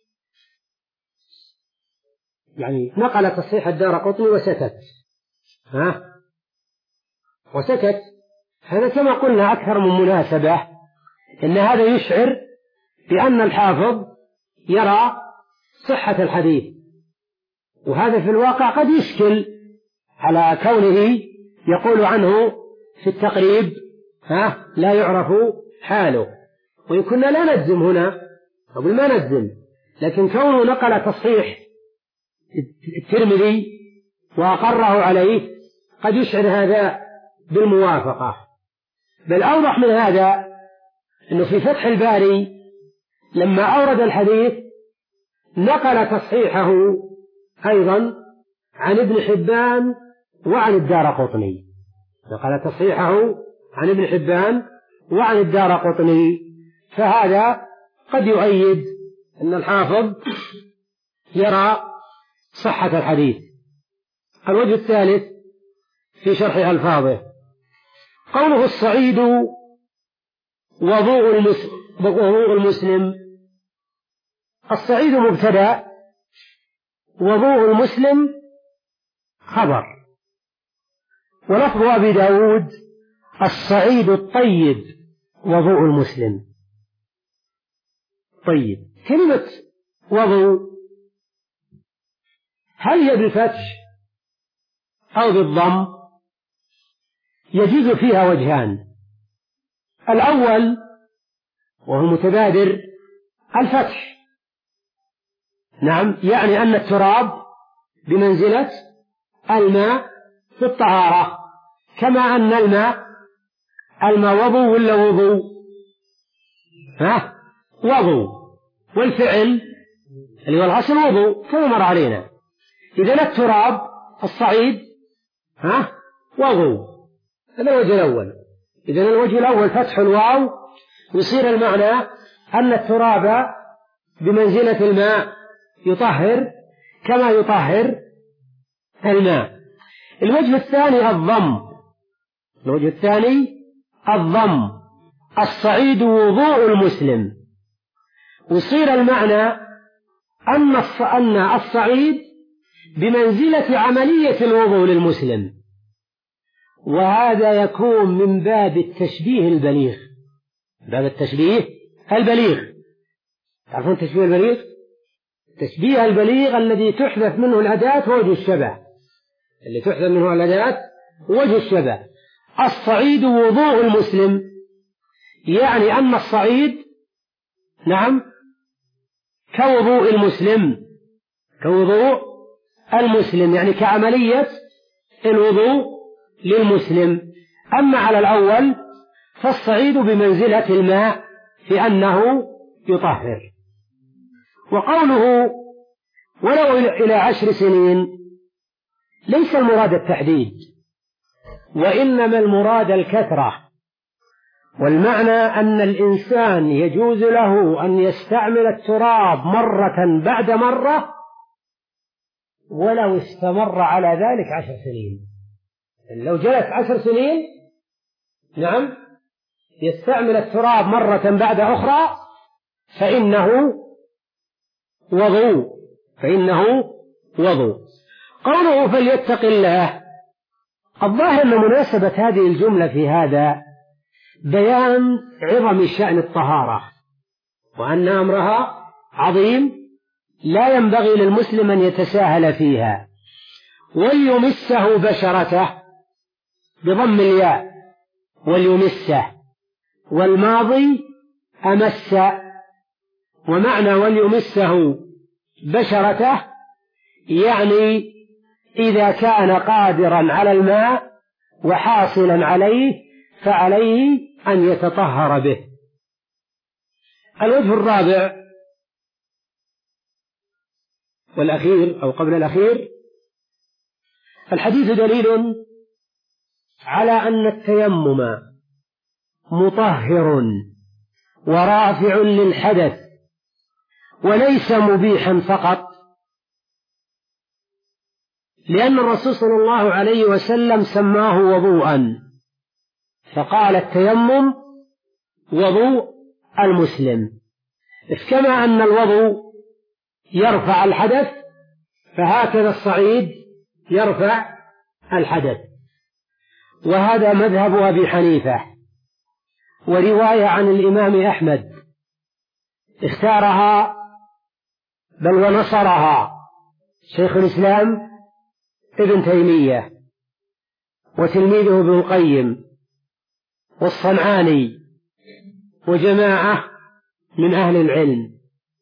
يعني نقل تصحيح الدارقطني وسكت، ها وسكت. هذا كما قلنا أكثر من مناسبة، إن هذا يشعر بأن الحافظ يرى صحة الحديث، وهذا في الواقع قد يشكل على كونه يقول عنه في التقريب: ها لا يعرف حاله. وإن كنا لا نجزم هنا قبل ما نزل، لكن كونه نقل تصحيح الترمذي وأقره عليه قد يشعر هذا بالموافقة. بل أوضح من هذا أنه في فتح الباري لما أورد الحديث نقل تصحيحه أيضا عن ابن حبان وعن الدارقطني، نقل تصحيحه عن ابن حبان وعن الدارقطني، فهذا قد يؤيد أن الحافظ يرى صحة الحديث. الوجه الثالث في شرح ألفاظه قوله الصعيد وضوء المسلم, وضوء المسلم. الصعيد مبتدأ، وضوء المسلم خبر. ولفظ أبي داود الصعيد الطيب وضوء المسلم. طيب، كلمة وضوء هل هي بالفتح أو بالضم؟ يجوز فيها وجهان. الأول وهو متبادر الفتح، نعم، يعني أن التراب بمنزلة الماء في الطهارة، كما أن الماء الماء وضوء ولا وضوء؟ ها؟ وضوء، والفعل اللي هو الغسل وضوء كما مر علينا. إذن التراب الصعيد ها وضوء، هذا الوجه الأول. إذن الوجه الأول فتح الواو، يصير المعنى أن التراب بمنزلة الماء يطهر كما يطهر الماء. الوجه الثاني الضم، الوجه الثاني الضم الصعيد وضوء المسلم، ويصير المعنى أن الصعيد بمنزلة عملية الوضوء للمسلم، وهذا يكون من باب التشبيه البليغ، باب التشبيه البليغ. تعرفون التشبيه البليغ؟ التشبيه البليغ الذي تحذف منه الأداة ووجه الشبه، اللي تحذف منه الأداة ووجه الشبه. الصعيد وضوء المسلم يعني أن الصعيد نعم كوضوء المسلم، كوضوء المسلم، يعني كعملية الوضوء للمسلم. أما على الأول فالصعيد بمنزلة الماء في أنه يطهر. وقوله ولو إلى عشر سنين ليس المراد التحديد، وإنما المراد الكثرة، والمعنى أن الإنسان يجوز له أن يستعمل التراب مرة بعد مرة ولو استمر على ذلك عشر سنين. لو جلس عشر سنين نعم يستعمل التراب مرة بعد أخرى فإنه وضوء، فإنه وضوء. قوله فليتق الله، الظاهر أن مناسبة هذه الجملة في هذا بيان عظم شأن الطهارة، وأن أمرها عظيم لا ينبغي للمسلم أن يتساهل فيها. وليمسه بشرته بضم الياء، وليمسه، والماضي أمس، ومعنى وليمسه بشرته يعني إذا كان قادرا على الماء وحاصلا عليه فعليه أن يتطهر به. الوجه الرابع والأخير أو قبل الأخير، الحديث دليل على أن التيمم مطهر ورافع للحدث وليس مبيحا فقط، لأن الرسول صلى الله عليه وسلم سماه وضوءا، فقال التيمم وضوء المسلم. كما أن الوضوء يرفع الحدث فهكذا الصعيد يرفع الحدث. وهذا مذهب أبي حنيفة، ورواية عن الإمام أحمد اختارها بل ونصرها شيخ الإسلام ابن تيمية وتلميذه ابن القيم والصنعاني وجماعة من أهل العلم.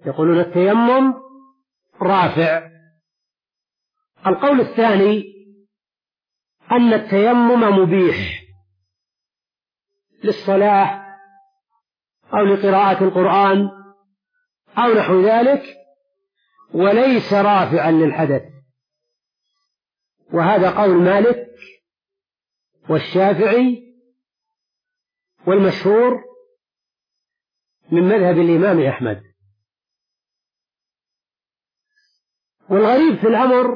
يقولون التيمم رافع. القول الثاني أن التيمم مبيح للصلاة أو لقراءة القرآن أو نحو ذلك، وليس رافعا للحدث، وهذا قول مالك والشافعي والمشهور من مذهب الإمام أحمد. والغريب في الأمر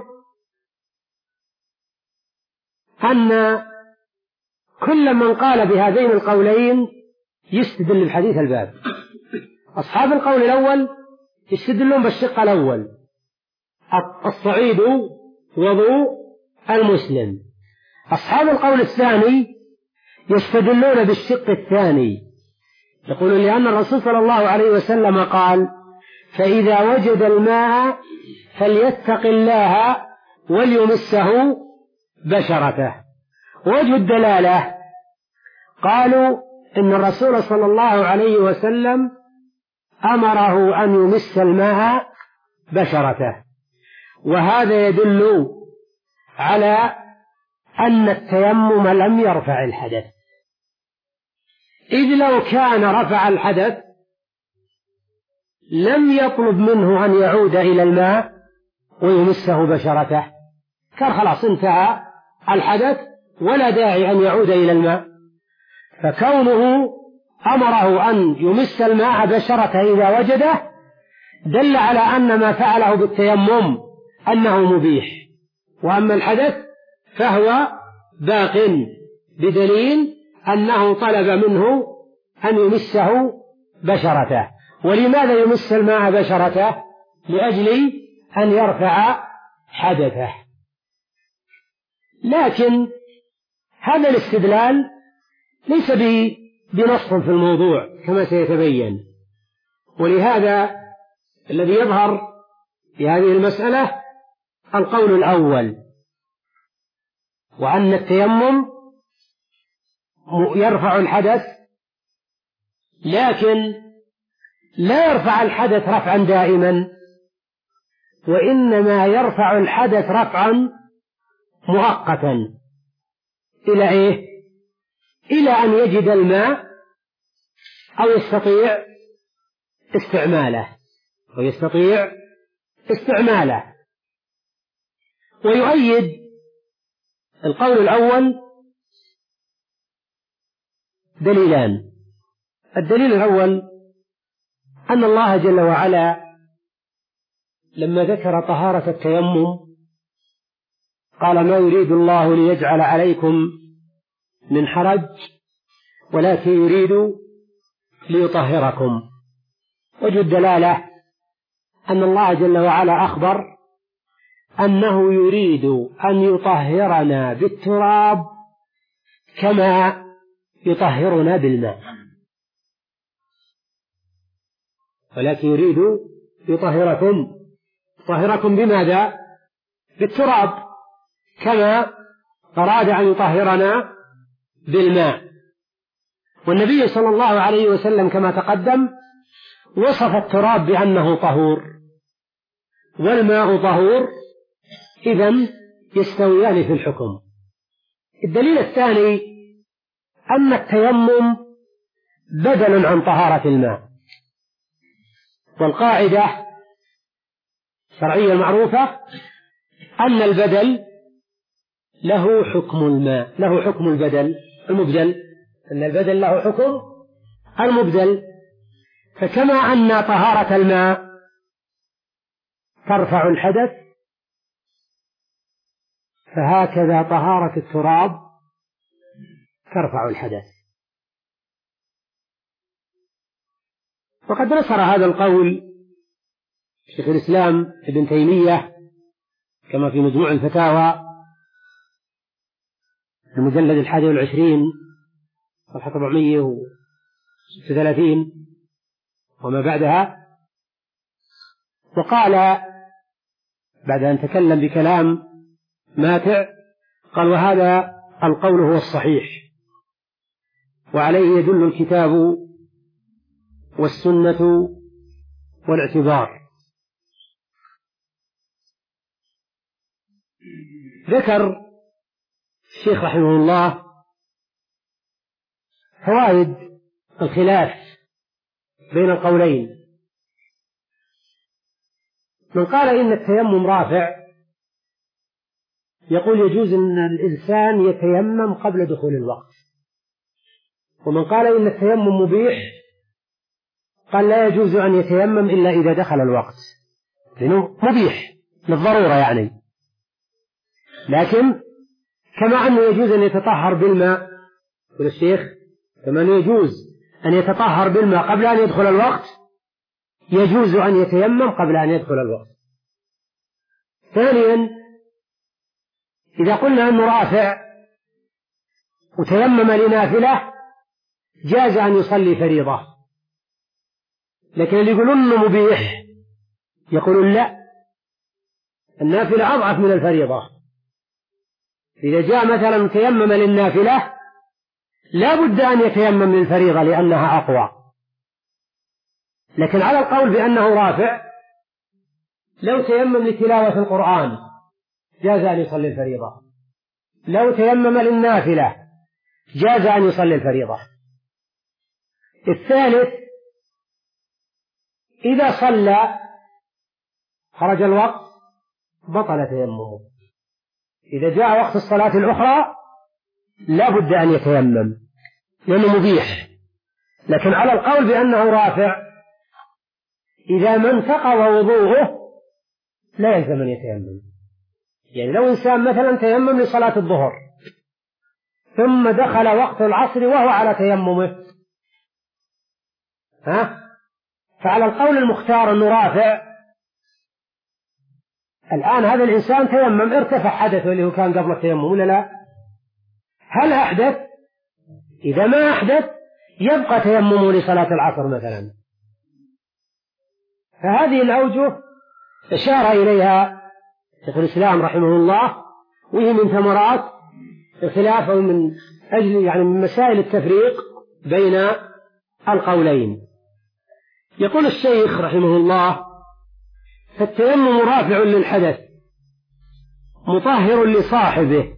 أن كل من قال بهذين القولين يستدل الحديث الباب. أصحاب القول الأول يستدلون بالشق الأول، الصعيد وضوء المسلم. أصحاب القول الثاني يستدلون بالشق الثاني، يقولون لأن الرسول صلى الله عليه وسلم قال: فإذا وجد الماء فليتق الله وليمسه بشرته. وجه الدلالة قالوا إن الرسول صلى الله عليه وسلم أمره أن يمس الماء بشرته، وهذا يدل على أن التيمم لم يرفع الحدث، إذ لو كان رفع الحدث لم يطلب منه أن يعود إلى الماء ويمسه بشرته، كان خلاص انتهى الحدث ولا داعي أن يعود إلى الماء. فكونه أمره أن يمس الماء بشرته إذا وجده دل على أن ما فعله بالتيمم أنه مبيح، وأما الحدث فهو باق بدليل أنه طلب منه أن يمسه بشرته. ولماذا يمس الماء بشرته؟ لأجل أن يرفع حدثه. لكن هذا الاستدلال ليس بنص في الموضوع كما سيتبين، ولهذا الذي يظهر في هذه المسألة القول الأول، وأن التيمم يرفع الحدث، لكن لا يرفع الحدث رفعا دائما، وإنما يرفع الحدث رفعا مؤقتا. إلى إيه؟ إلى أن يجد الماء أو يستطيع استعماله أو يستطيع استعماله. ويؤيد القول الأول دليلان. الدليل الأول أن الله جل وعلا لما ذكر طهارة التيمم قال: ما يريد الله ليجعل عليكم من حرج ولكن يريد ليطهركم. وجه الدلالة أن الله جل وعلا أخبر أنه يريد أن يطهرنا بالتراب كما يطهرنا بالماء، ولكن يريد يطهركم. يطهركم بماذا؟ بالتراب، كما أراد أن يطهرنا بالماء. والنبي صلى الله عليه وسلم كما تقدم وصف التراب بأنه طهور والماء طهور، إذن يستويان في الحكم. الدليل الثاني أن التيمم بدل عن طهارة الماء، والقاعدة الشرعية المعروفة أن البدل له حكم الماء، له حكم البدل المبدل، أن البدل له حكم المبدل. فكما أن طهارة الماء ترفع الحدث، فهكذا طهارة التراب ترفع الحدث. وقد نصر هذا القول شيخ الإسلام ابن تيمية كما في مجموع الفتاوى المجلد الحادي والعشرين صفحة أربعمائة وستة وثلاثين وما بعدها، وقال بعد أن تكلم بكلام ماتع قال: وهذا القول هو الصحيح، وعليه يدل الكتاب والسنة والاعتبار. ذكر الشيخ رحمه الله فوائد الخلاف بين القولين. من قال إن التيمم رافع يقول يجوز أن الإنسان يتيمم قبل دخول الوقت، ومن قال إن التيمم مبيح قال لا يجوز أن يتيمم إلا إذا دخل الوقت، لأنه مبيح للضرورة يعني. لكن كما أنه يجوز أن يتطهر بالماء، يقول الشيخ كما أنه يجوز أن يتطهر بالماء قبل أن يدخل الوقت، يجوز أن يتيمم قبل أن يدخل الوقت. ثانيا، إذا قلنا أنه رافع وتيمم لنافلة جاز أن يصلي فريضة، لكن اللي يقولون أنه مبيح يقولون لا، النافلة أضعف من الفريضة. إذا جاء مثلا تيمم للنافلة لا بد أن يتيمم للفريضة لأنها أقوى. لكن على القول بأنه رافع لو تيمم لتلاوة القرآن جاز أن يصلي الفريضة، لو تيمم للنافلة جاز أن يصلي الفريضة. الثالث، إذا صلى خرج الوقت بطل تيممه، إذا جاء وقت الصلاة الأخرى لا بد أن يتيمم لأنه مبيح. لكن على القول بأنه رافع إذا ما انتقض وضوءه لا يلزم أن يتيمم. يعني لو إنسان مثلا تيمم لصلاة الظهر ثم دخل وقت العصر وهو على تيممه، ها؟ فعلى القول المختار أنه رافع، الآن هذا الإنسان تيمم ارتفع حدثه اللي هو كان قبل التيمم ولا لا؟ هل أحدث؟ إذا ما أحدث يبقى تيممه لصلاة العصر مثلا. فهذه الأوجه أشار إليها شيخ الإسلام رحمه الله، وهي من ثمرات الخلاف ومن أجل يعني من مسائل التفريق بين القولين. يقول الشيخ رحمه الله: فالتيمم رافع للحدث مطهر لصاحبه،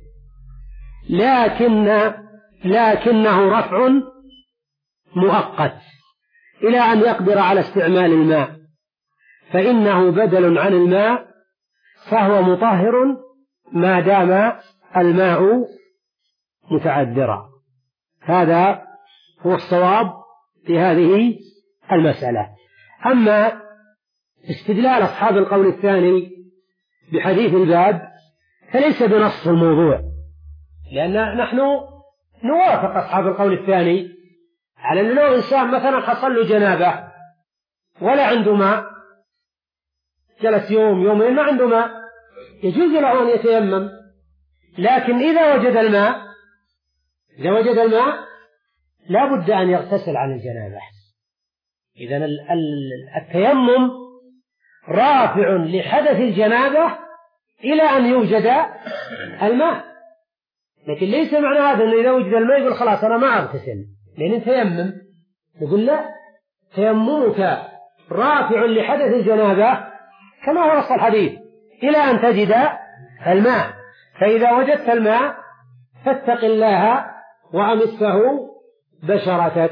لكن لكنه رفع مؤقت إلى أن يقدر على استعمال الماء، فإنه بدل عن الماء فهو مطهر ما دام الماء متعذرا. هذا هو الصواب في هذه المسألة. أما استدلال أصحاب القول الثاني بحديث الباب فليس بنص الموضوع، لأن نحن نوافق أصحاب القول الثاني على أن لو إنسان مثلا حصل له جنابة ولا عنده ماء، جلس يوم يومين ما عنده ماء، يجوز له أن يتيمم. لكن إذا وجد الماء إذا وجد الماء لا بد أن يغتسل عن الجنابة. إذن التيمم رافع لحدث الجنابة إلى أن يوجد الماء، لكن ليس معنى هذا أنه إذا وجد الماء يقول خلاص أنا ما أغتسل لأن تيمم. نقول لا، تيممك رافع لحدث الجنابة كما هو نص الحديث إلى أن تجد الماء، فإذا وجدت الماء فاتق الله وأمسه بشرتك.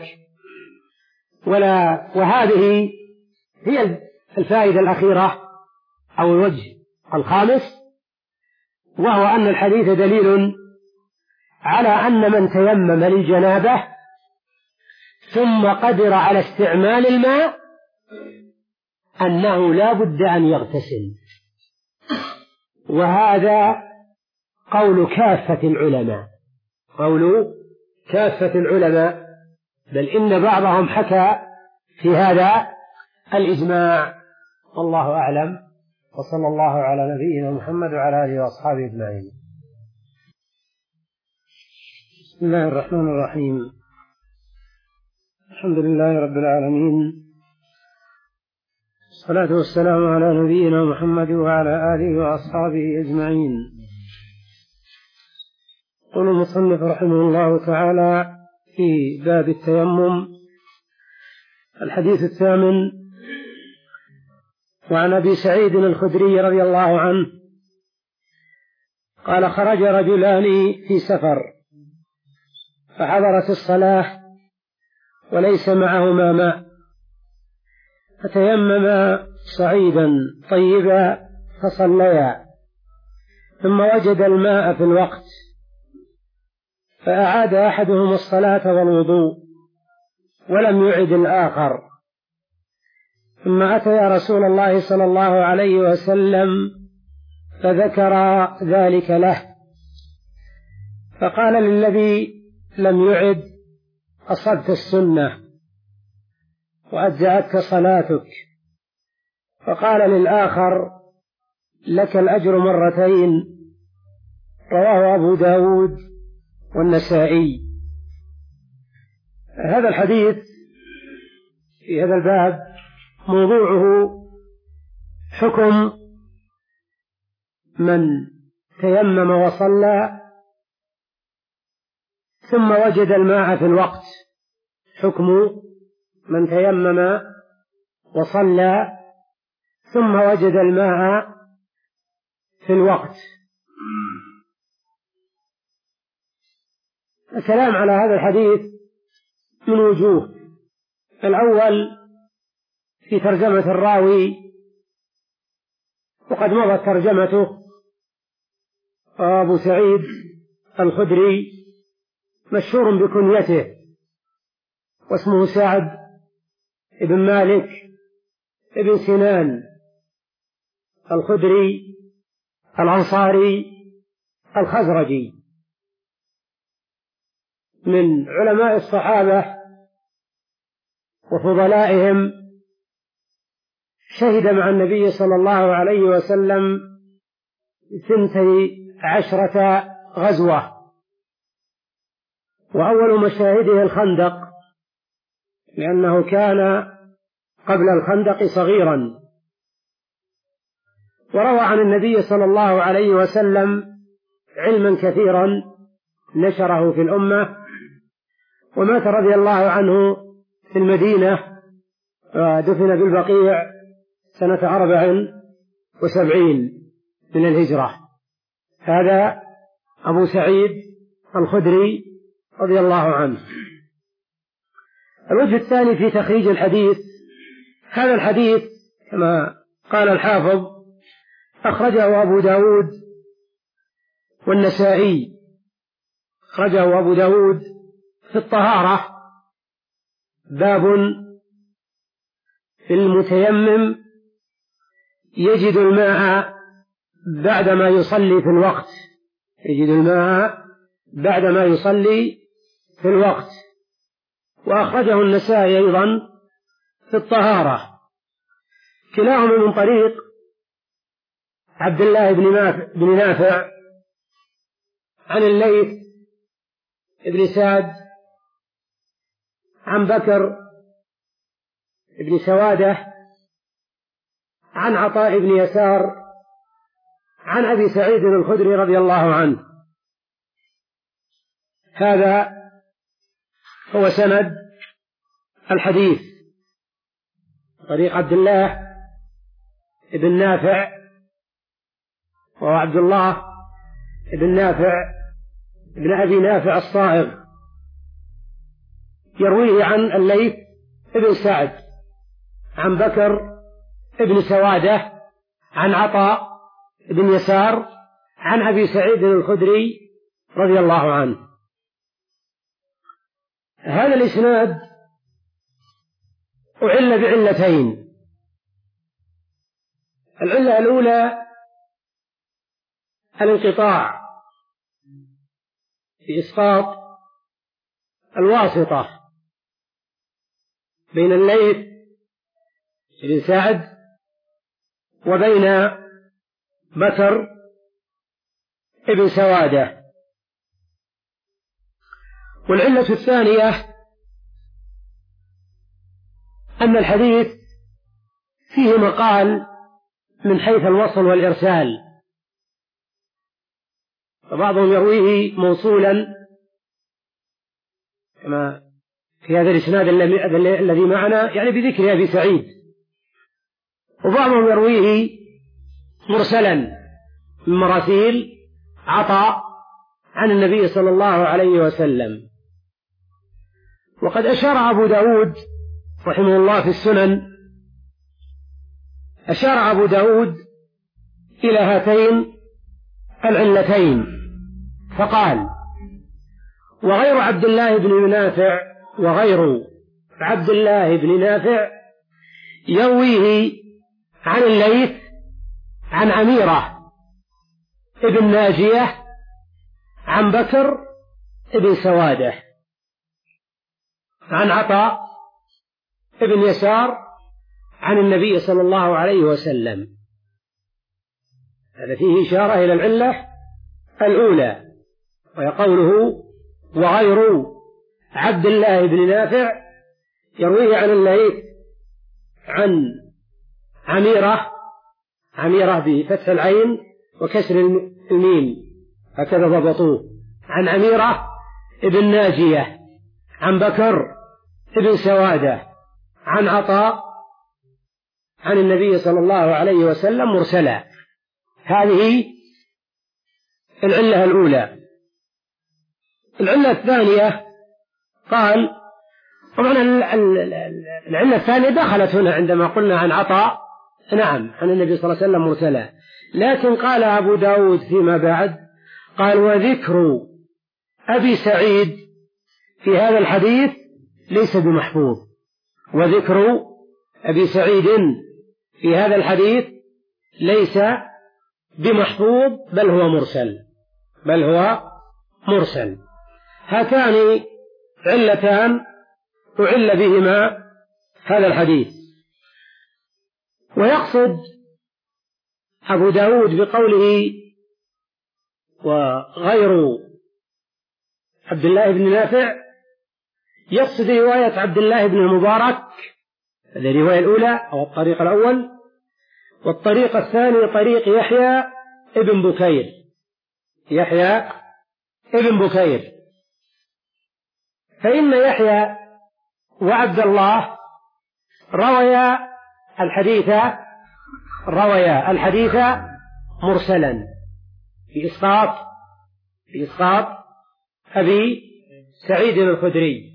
ولا وهذه هي الفائدة الأخيرة أو الوجه الخامس، وهو أن الحديث دليل على أن من تيمم للجنابة ثم قدر على استعمال الماء أنه لا بد أن يغتسل. وهذا قول كافة العلماء، قول كافة العلماء، بل إن بعضهم حكى في هذا الإجماع. والله أعلم، وصلى الله على نبينا محمد وعلى آله وأصحابه أجمعين. بسم الله الرحمن الرحيم. الحمد لله رب العالمين، الصلاة والسلام على نبينا محمد وعلى آله وأصحابه أجمعين. قال المصنف رحمه الله تعالى في باب التيمم الحديث الثامن وعن أبي سعيد الخدري رضي الله عنه قال خرج رجلان في سفر فحضرت الصلاة وليس معهما ماء فتيمما صعيدا طيبا فصليا ثم وجد الماء في الوقت فأعاد أحدهم الصلاة والوضوء ولم يعد الآخر ثم أتيا رسول الله صلى الله عليه وسلم فذكر ذلك له فقال للذي لم يعد أصبت السنة وأجزأتك صلاتك فقال للآخر لك الأجر مرتين رواه أبو داود والنسائي. هذا الحديث في هذا الباب موضوعه حكم من تيمم وصلى ثم وجد الماء في الوقت، حكم من تيمم وصلى ثم وجد الماء في الوقت. الكلام على هذا الحديث من وجوه. الأول في ترجمة الراوي وقد مضت ترجمته. أبو سعيد الخدري مشهور بكنيته واسمه سعد ابن مالك ابن سنان الخدري الأنصاري الخزرجي من علماء الصحابة وفضلائهم، شهد مع النبي صلى الله عليه وسلم ثنتي عشرة غزوة، وأول مشاهده الخندق لأنه كان قبل الخندق صغيرا، وروى عن النبي صلى الله عليه وسلم علما كثيرا نشره في الأمة، ومات رضي الله عنه في المدينة ودفن بالبقيع سنة أربع وسبعين من الهجرة. هذا أبو سعيد الخدري رضي الله عنه. الوجه الثاني في تخريج الحديث، هذا الحديث كما قال الحافظ أخرجه أبو داود والنسائي، أخرجه أبو داود في الطهارة، باب في المتيمم يجد الماء بعدما يصلي في الوقت، يجد الماء بعدما يصلي في الوقت. وأخرجه النسائي أيضا في الطهارة، كلاهما من طريق عبد الله بن نافع عن الليث بن سعد عن بكر بن سوادة عن عطاء بن يسار عن أبي سعيد الخدري رضي الله عنه. هذا هو سند الحديث، طريق عبد الله بن نافع، وهو عبد الله بن نافع بن أبي نافع الصائغ، يرويه عن الليث بن سعد عن بكر بن سوادة عن عطاء بن يسار عن أبي سعيد الخدري رضي الله عنه. هذا الإسناد أعل بعلتين. العلة الأولى الانقطاع في إسقاط الواسطة بين الليث بن سعد وبين بكر بن سوادة. والعلة الثانية أن الحديث فيه مقال من حيث الوصل والإرسال، فبعضهم يرويه موصولا كما في هذا الإسناد الذي معنا، يعني بذكر أبي سعيد، وبعضهم يرويه مرسلا من مراسيل عطاء عن النبي صلى الله عليه وسلم. وقد أشار أبو داود رحمه الله في السنن، أشار أبو داود إلى هاتين العلتين فقال: وغير عبد الله بن نافع وغير عبد الله بن نافع يرويه عن الليث عن عميرة ابن ناجية عن بكر ابن سوادة عن عطاء ابن يسار عن النبي صلى الله عليه وسلم. هذا فيه إشارة إلى العلة الأولى، وهي قوله: وغير عبد الله بن نافع يرويه عن الليث عن عميرة، عميرة بفتح العين وكسر الميم هكذا ضبطوه، عن عميرة ابن ناجية عن بكر ابن سوادة عن عطاء عن النبي صلى الله عليه وسلم مرسلا. هذه العلة الأولى. العلة الثانية قال، طبعا العلة الثانية دخلت هنا عندما قلنا عن عطاء، نعم، عن النبي صلى الله عليه وسلم مرسلا، لكن قال أبو داود فيما بعد، قال: وذكر أبي سعيد في هذا الحديث ليس بمحفوظ. وذكر أبي سعيد في هذا الحديث ليس بمحفوظ، بل هو مرسل، بل هو مرسل. هاتان علتان أعل بهما هذا الحديث. ويقصد أبو داود بقوله وغير عبد الله بن نافع، يقصد رواية عبد الله بن المبارك، هذه الرواية الأولى أو الطريق الأول. والطريق الثاني طريق يحيى ابن بكير، يحيى ابن بكير. فإن يحيى وعبد الله رويا الحديث رويا الحديث مرسلا بإسقاط بإسقاط أبي سعيد الخدري.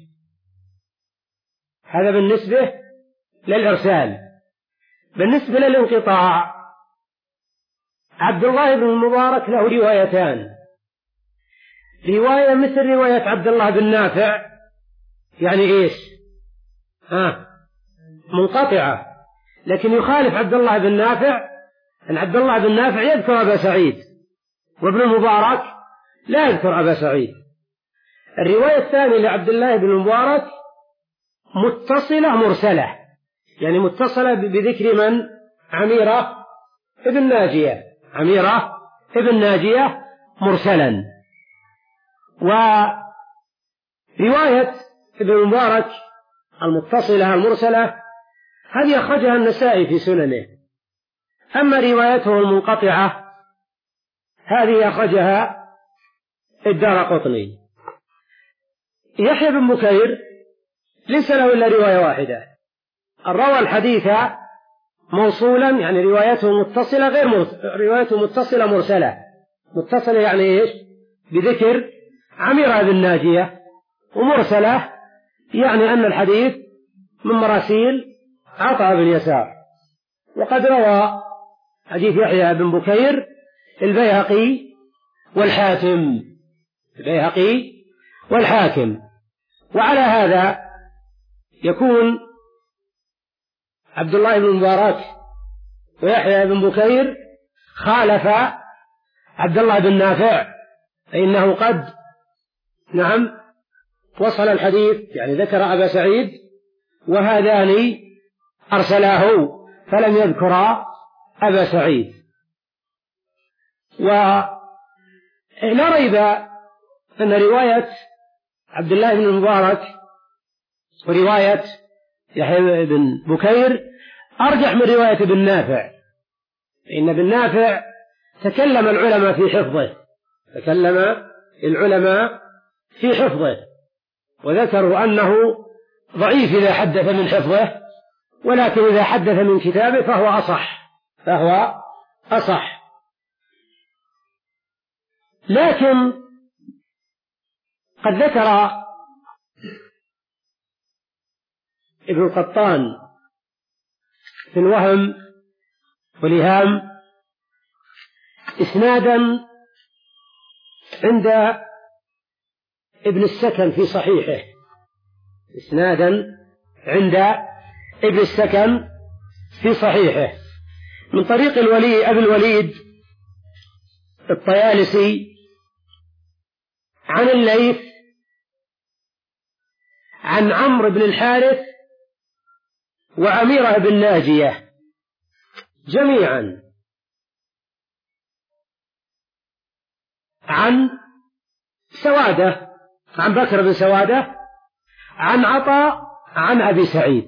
هذا بالنسبة للإرسال. بالنسبة للانقطاع، عبد الله بن المبارك له روايتان، رواية مثل رواية عبد الله بن نافع، يعني إيش؟ ها منقطعة، لكن يخالف عبد الله بن نافع، أن عبد الله بن نافع يذكر أبا سعيد، وابن المبارك لا يذكر أبا سعيد. الرواية الثانية لعبد الله بن المبارك متصلة مرسلة، يعني متصلة بذكر من؟ عميرة ابن ناجية، عميرة ابن ناجية مرسلا. ورواية ابن المبارك المتصلة المرسلة هذه أخرجها النسائي في سننه. أما روايته المنقطعة هذه أخرجها الدارقطني. يحيى بن بكير ليس له إلا رواية واحدة، روى الحديث موصولا، يعني روايته متصلة غير مرسلة، روايته متصلة مرسلة. متصلة يعني إيش؟ بذكر عميرة بن ناجية، ومرسلة يعني أن الحديث من مراسيل عطاء بن يسار. وقد روى حديث يحيى بن بكير البيهقي والحاكم، البيهقي والحاكم. وعلى هذا يكون عبد الله بن المبارك ويحيى بن بكير خالف عبد الله بن نافع، فإنه قد نعم وصل الحديث، يعني ذكر أبا سعيد، وهذان أرسلاه فلم يذكر أبا سعيد. ولا ريب أن رواية عبد الله بن المبارك ورواية يحيى بن بكير أرجح من رواية ابن نافع، إن ابن نافع تكلم العلماء في حفظه، تكلم العلماء في حفظه، وذكروا أنه ضعيف إذا حدث من حفظه، ولكن إذا حدث من كتابه فهو أصح فهو أصح لكن قد ذكر ابن القطان في الوهم والإيهام إسنادا عند ابن السكن في صحيحه إسنادا عند ابن السكن في صحيحه من طريق الولي أبي الوليد الطيالسي عن الليث عن عمرو بن الحارث وعميرة بن ناجية جميعا عن سوادة عن بكر بن سوادة عن عطاء عن أبي سعيد.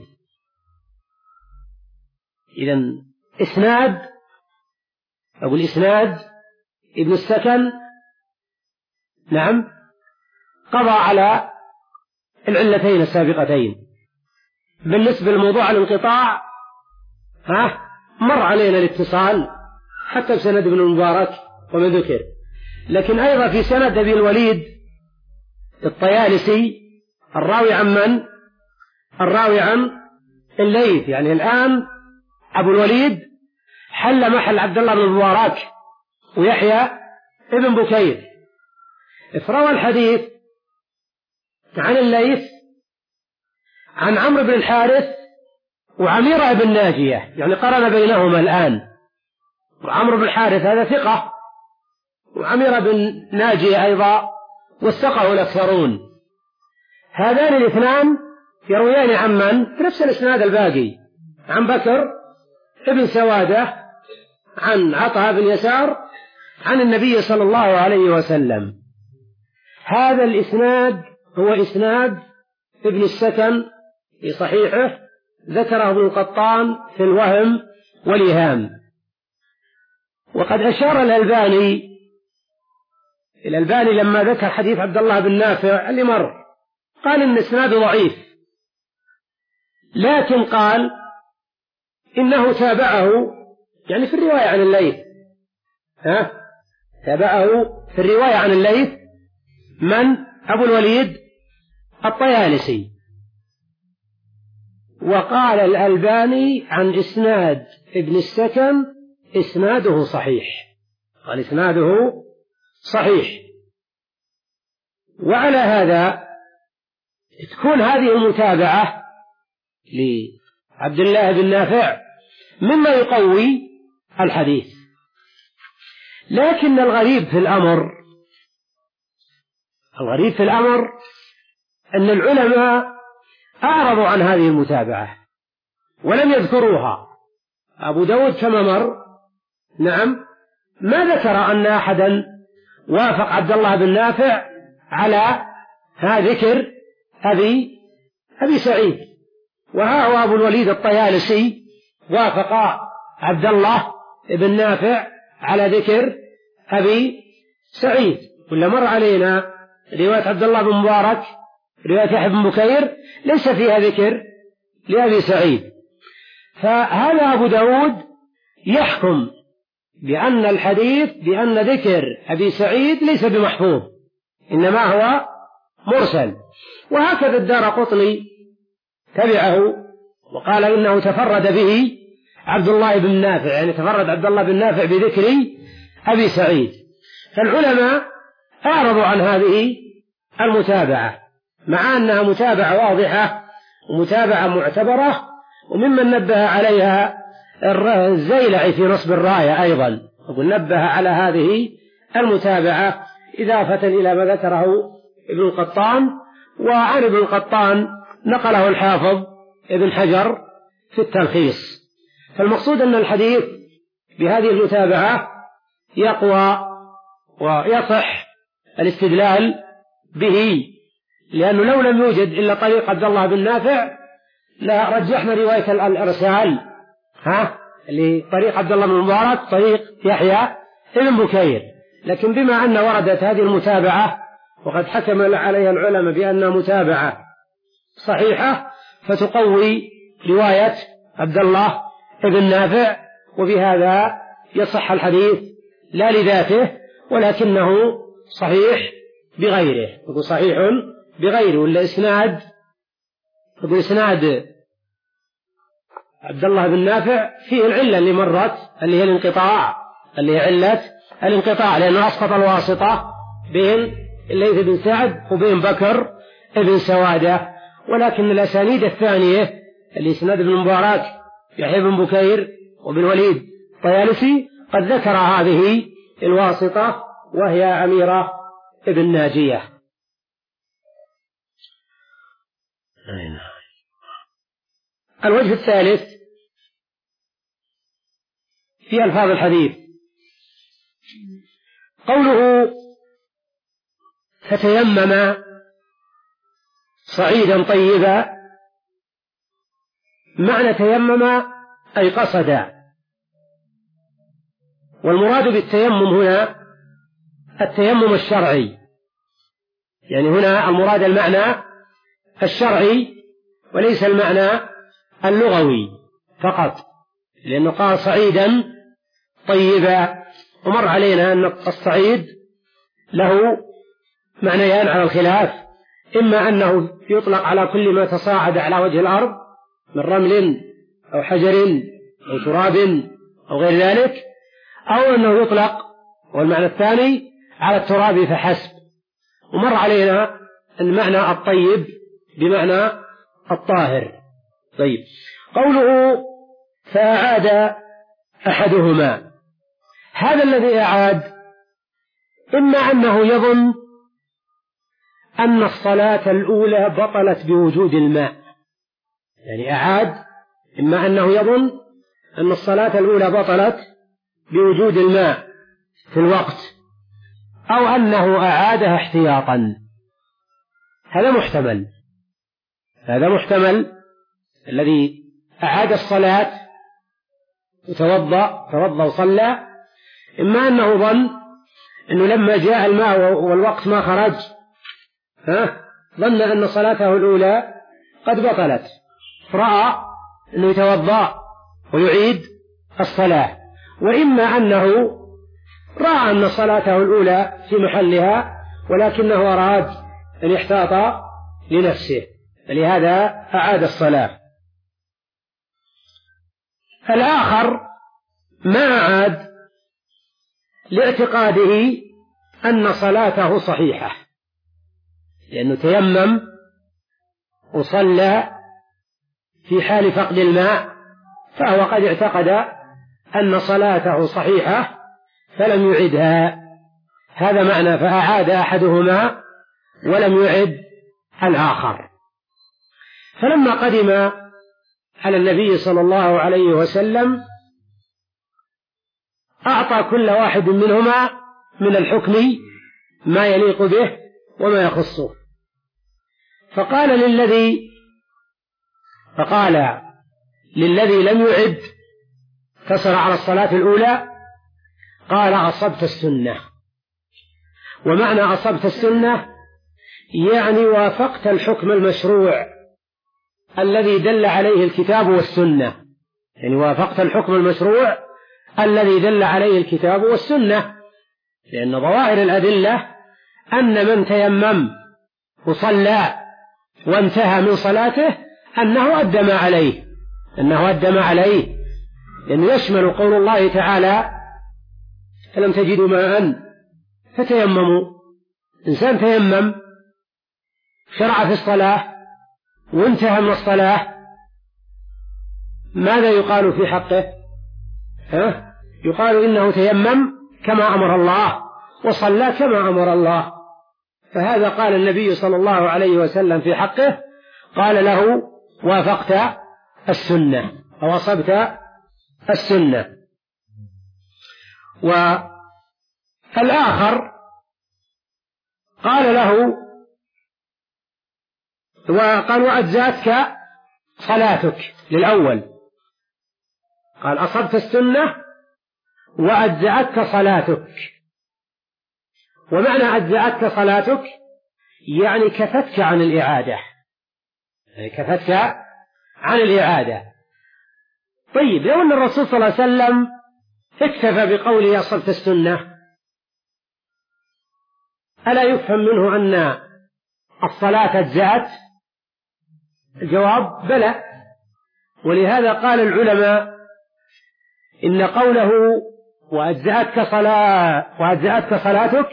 إذن إسناد أو الإسناد ابن السكن نعم قضى على العلتين السابقتين. بالنسبة لموضوع الانقطاع ها مر علينا الاتصال حتى بسند ابن المبارك وما ذكر، لكن أيضا في سند أبي الوليد الطيالسي الراوي عن من؟ الراوي عن الليث. يعني الآن أبو الوليد حل محل عبد الله بن المبارك ويحيى ابن بكير، فروى الحديث عن الليث عن عمرو بن الحارث وعميرة بن ناجية، يعني قرن بينهما الآن. وعمرو بن الحارث هذا ثقة، وعميرة بن ناجية أيضا وثقه الأكثرون. هذان الاثنان يرويان عن من؟ في نفس الإسناد الباقي عن بكر ابن سوادة عن عطاء بن يسار عن النبي صلى الله عليه وسلم. هذا الإسناد هو إسناد ابن السكن في صحيحه ذكره ابن القطان في الوهم والإيهام. وقد أشار الألباني الألباني لما ذكر حديث عبد الله بن نافع اللي مر قال إن إسناد ضعيف، لكن قال إنه تابعه يعني في الرواية عن الليث ها تابعه في الرواية عن الليث من؟ أبو الوليد الطيالسي. وقال الألباني عن إسناد ابن السكن إسناده صحيح، قال إسناده صحيح. وعلى هذا تكون هذه المتابعة لعبد الله بن نافع مما يقوي الحديث. لكن الغريب في الأمر الغريب في الأمر أن العلماء أعرضوا عن هذه المتابعة ولم يذكروها. أبو داود كما مر نعم ما ذكر أن أحدا وافق عبد الله بن نافع على ها ذكر أبي أبي سعيد، وها هو أبو الوليد الطيالسي وافق عبد الله بن نافع على ذكر أبي سعيد. ولا مر علينا رواية عبد الله بن مبارك رواية يحيى بن بكير ليس فيها ذكر لأبي سعيد. فهذا أبو داود يحكم بأن الحديث بأن ذكر أبي سعيد ليس بمحفوظ إنما هو مرسل. وهكذا الدارقطني تبعه وقال إنه تفرد به عبد الله بن نافع، يعني تفرد عبد الله بن نافع بذكر أبي سعيد. فالعلماء أعرضوا عن هذه المتابعة مع أنها متابعة واضحة ومتابعة معتبرة، وممن نبه عليها الزيلعي في نصب الراية أيضا يقول نبه على هذه المتابعة إضافة إلى ما ذكره ابن القطان. وعن ابن القطان نقله الحافظ ابن حجر في التلخيص. فالمقصود أن الحديث بهذه المتابعة يقوى ويصح الاستدلال به، لأنه لو لم يوجد إلا طريق عبد الله بن نافع لرجحنا رواية الإرسال ها لطريق عبد الله بن مبارك طريق يحيى ابن بكير. لكن بما أن وردت هذه المتابعة وقد حكم عليها العلماء بأنها متابعة صحيحة فتقوي رواية عبد الله بن نافع، وبهذا يصح الحديث لا لذاته ولكنه صحيح بغيره. يقول صحيح بغيره، ولا إسناد يقول إسناد عبد الله بن نافع فيه العلة اللي مرت اللي هي الانقطاع، اللي هي علة الانقطاع، لأنه أسقط الواسطة بين الليث بن سعد وبين بكر بن سوادة. ولكن الأسانيد الثانية اللي إسناد بن مبارك يحيى بن بكير وبن وليد طيالسي قد ذكر هذه الواسطة وهي أميرة ابن ناجية. الوجه الثالث في ألفاظ الحديث قوله فتيمم صعيدا طيبا، معنى تيمم أي قصد، والمراد بالتيمم هنا التيمم الشرعي، يعني هنا المراد المعنى الشرعي وليس المعنى اللغوي فقط، لأنه قال صعيدا طيبا، ومر علينا أن الصعيد له معنيان على الخلاف، إما أنه يطلق على كل ما تصاعد على وجه الأرض من رمل أو حجر أو تراب أو غير ذلك، أو أنه يطلق والمعنى الثاني على التراب فحسب. ومر علينا المعنى الطيب بمعنى الطاهر. طيب، قوله فأعاد أحدهما، هذا الذي أعاد إما أنه يظن أن الصلاة الأولى بطلت بوجود الماء، يعني أعاد إما أنه يظن أن الصلاة الأولى بطلت بوجود الماء في الوقت، أو أنه أعادها احتياطا. هذا محتمل، هذا محتمل الذي أعاد الصلاة وتوضأ توضأ وصلى، إما أنه ظن أنه لما جاء الماء والوقت ما خرج ها ظن أن صلاته الأولى قد بطلت، رأى أنه يتوضأ ويعيد الصلاة. وإما أنه رأى أن صلاته الأولى في محلها ولكنه أراد أن يحتاط لنفسه، فلهذا أعاد الصلاة. الآخر ما أعاد لاعتقاده أن صلاته صحيحة، لأنه تيمم وصلى في حال فقد الماء، فهو قد اعتقد أن صلاته صحيحة فلم يعدها. هذا معنى فأعاد أحدهما ولم يعد الآخر. فلما قدم على النبي صلى الله عليه وسلم أعطى كل واحد منهما من الحكم ما يليق به وما يخصه، فقال للذي فقال للذي لم يعد كسر على الصلاة الأولى قال أصبت السنة. ومعنى أصبت السنة يعني وافقت الحكم المشروع الذي دل عليه الكتاب والسنة، يعني وافقت الحكم المشروع الذي دل عليه الكتاب والسنة، لأن ظواهر الأدلة أن من تيمم وصلى وانتهى من صلاته أنه أدى ما عليه أنه أدى ما عليه لأنه يشمل قول الله تعالى فلم تجدوا ماء فتيمموا. إنسان تيمم شرع في الصلاة وانتهى من الصلاة، ماذا يقال في حقه؟ ها؟ يقال إنه تيمم كما أمر الله وصلى كما أمر الله. فهذا قال النبي صلى الله عليه وسلم في حقه، قال له وافقت السنة أو أصبت السنة. والآخر قال له وقال وأجزاتك صلاتك، للأول قال أصبت السنة وأجزأتك صلاتك. ومعنى أجزأتك صلاتك يعني كفتك عن الإعادة، يعني كفتك عن الإعادة. طيب لو أن الرسول صلى الله عليه وسلم اكتفى بقوله أصبت السنة، ألا يفهم منه أن الصلاة أجزأت؟ الجواب بلى. ولهذا قال العلماء إن قوله وأجزأتك صلاة وأجزأتك صلاتك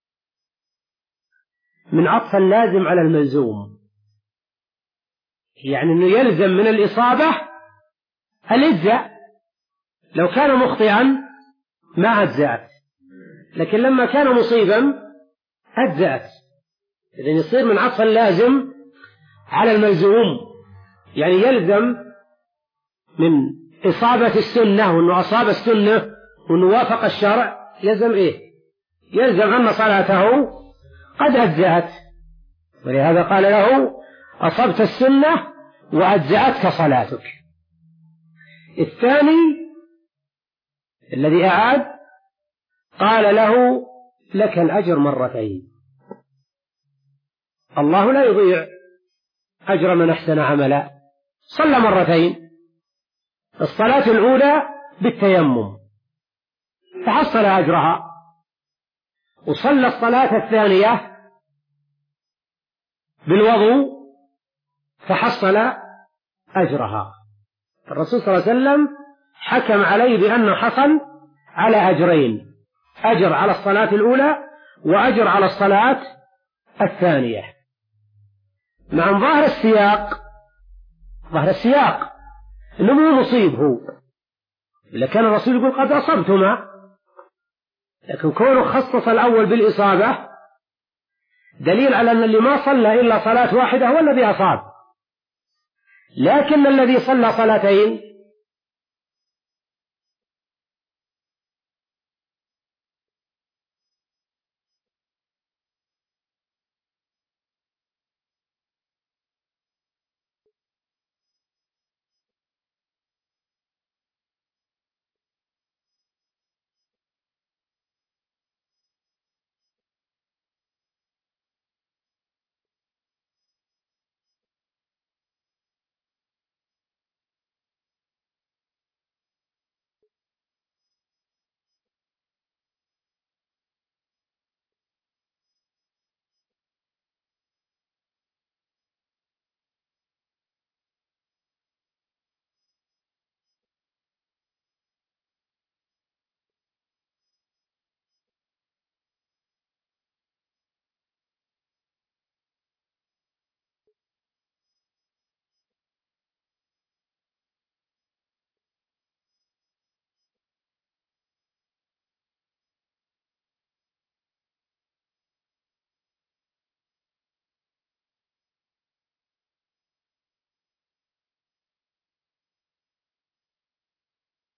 من عطف اللازم على الملزوم، يعني أنه يلزم من الإصابة الإجزاء، لو كان مخطئا ما أجزأت، لكن لما كان مصيبا أجزأت. إذن يصير من عطف اللازم على الملزوم، يعني يلزم من إصابة السنة، وأنه أصاب السنة وأنه وافق الشرع، يلزم إيه؟ يلزم أن صلاته قد أجزأت. ولهذا قال له أصبت السنة وأجزأتك صلاتك. الثاني الذي أعاد قال له لك الأجر مرتين، الله لا يضيع أجر من أحسن عملا. صلى مرتين، الصلاة الأولى بالتيمم فحصل أجرها، وصلى الصلاة الثانية بالوضوء فحصل أجرها. الرسول صلى الله عليه وسلم حكم عليه بأنه حصل على أجرين، أجر على الصلاة الأولى وأجر على الصلاة الثانية. مع ظاهر السياق، ظاهر السياق إنه مو مصيب هو، إذا كان الرسول يقول قد أصبتما، لكن كونه خصص الأول بالإصابة دليل على أن اللي ما صلى إلا صلاة واحدة هو الذي أصاب، لكن الذي صلى صلاتين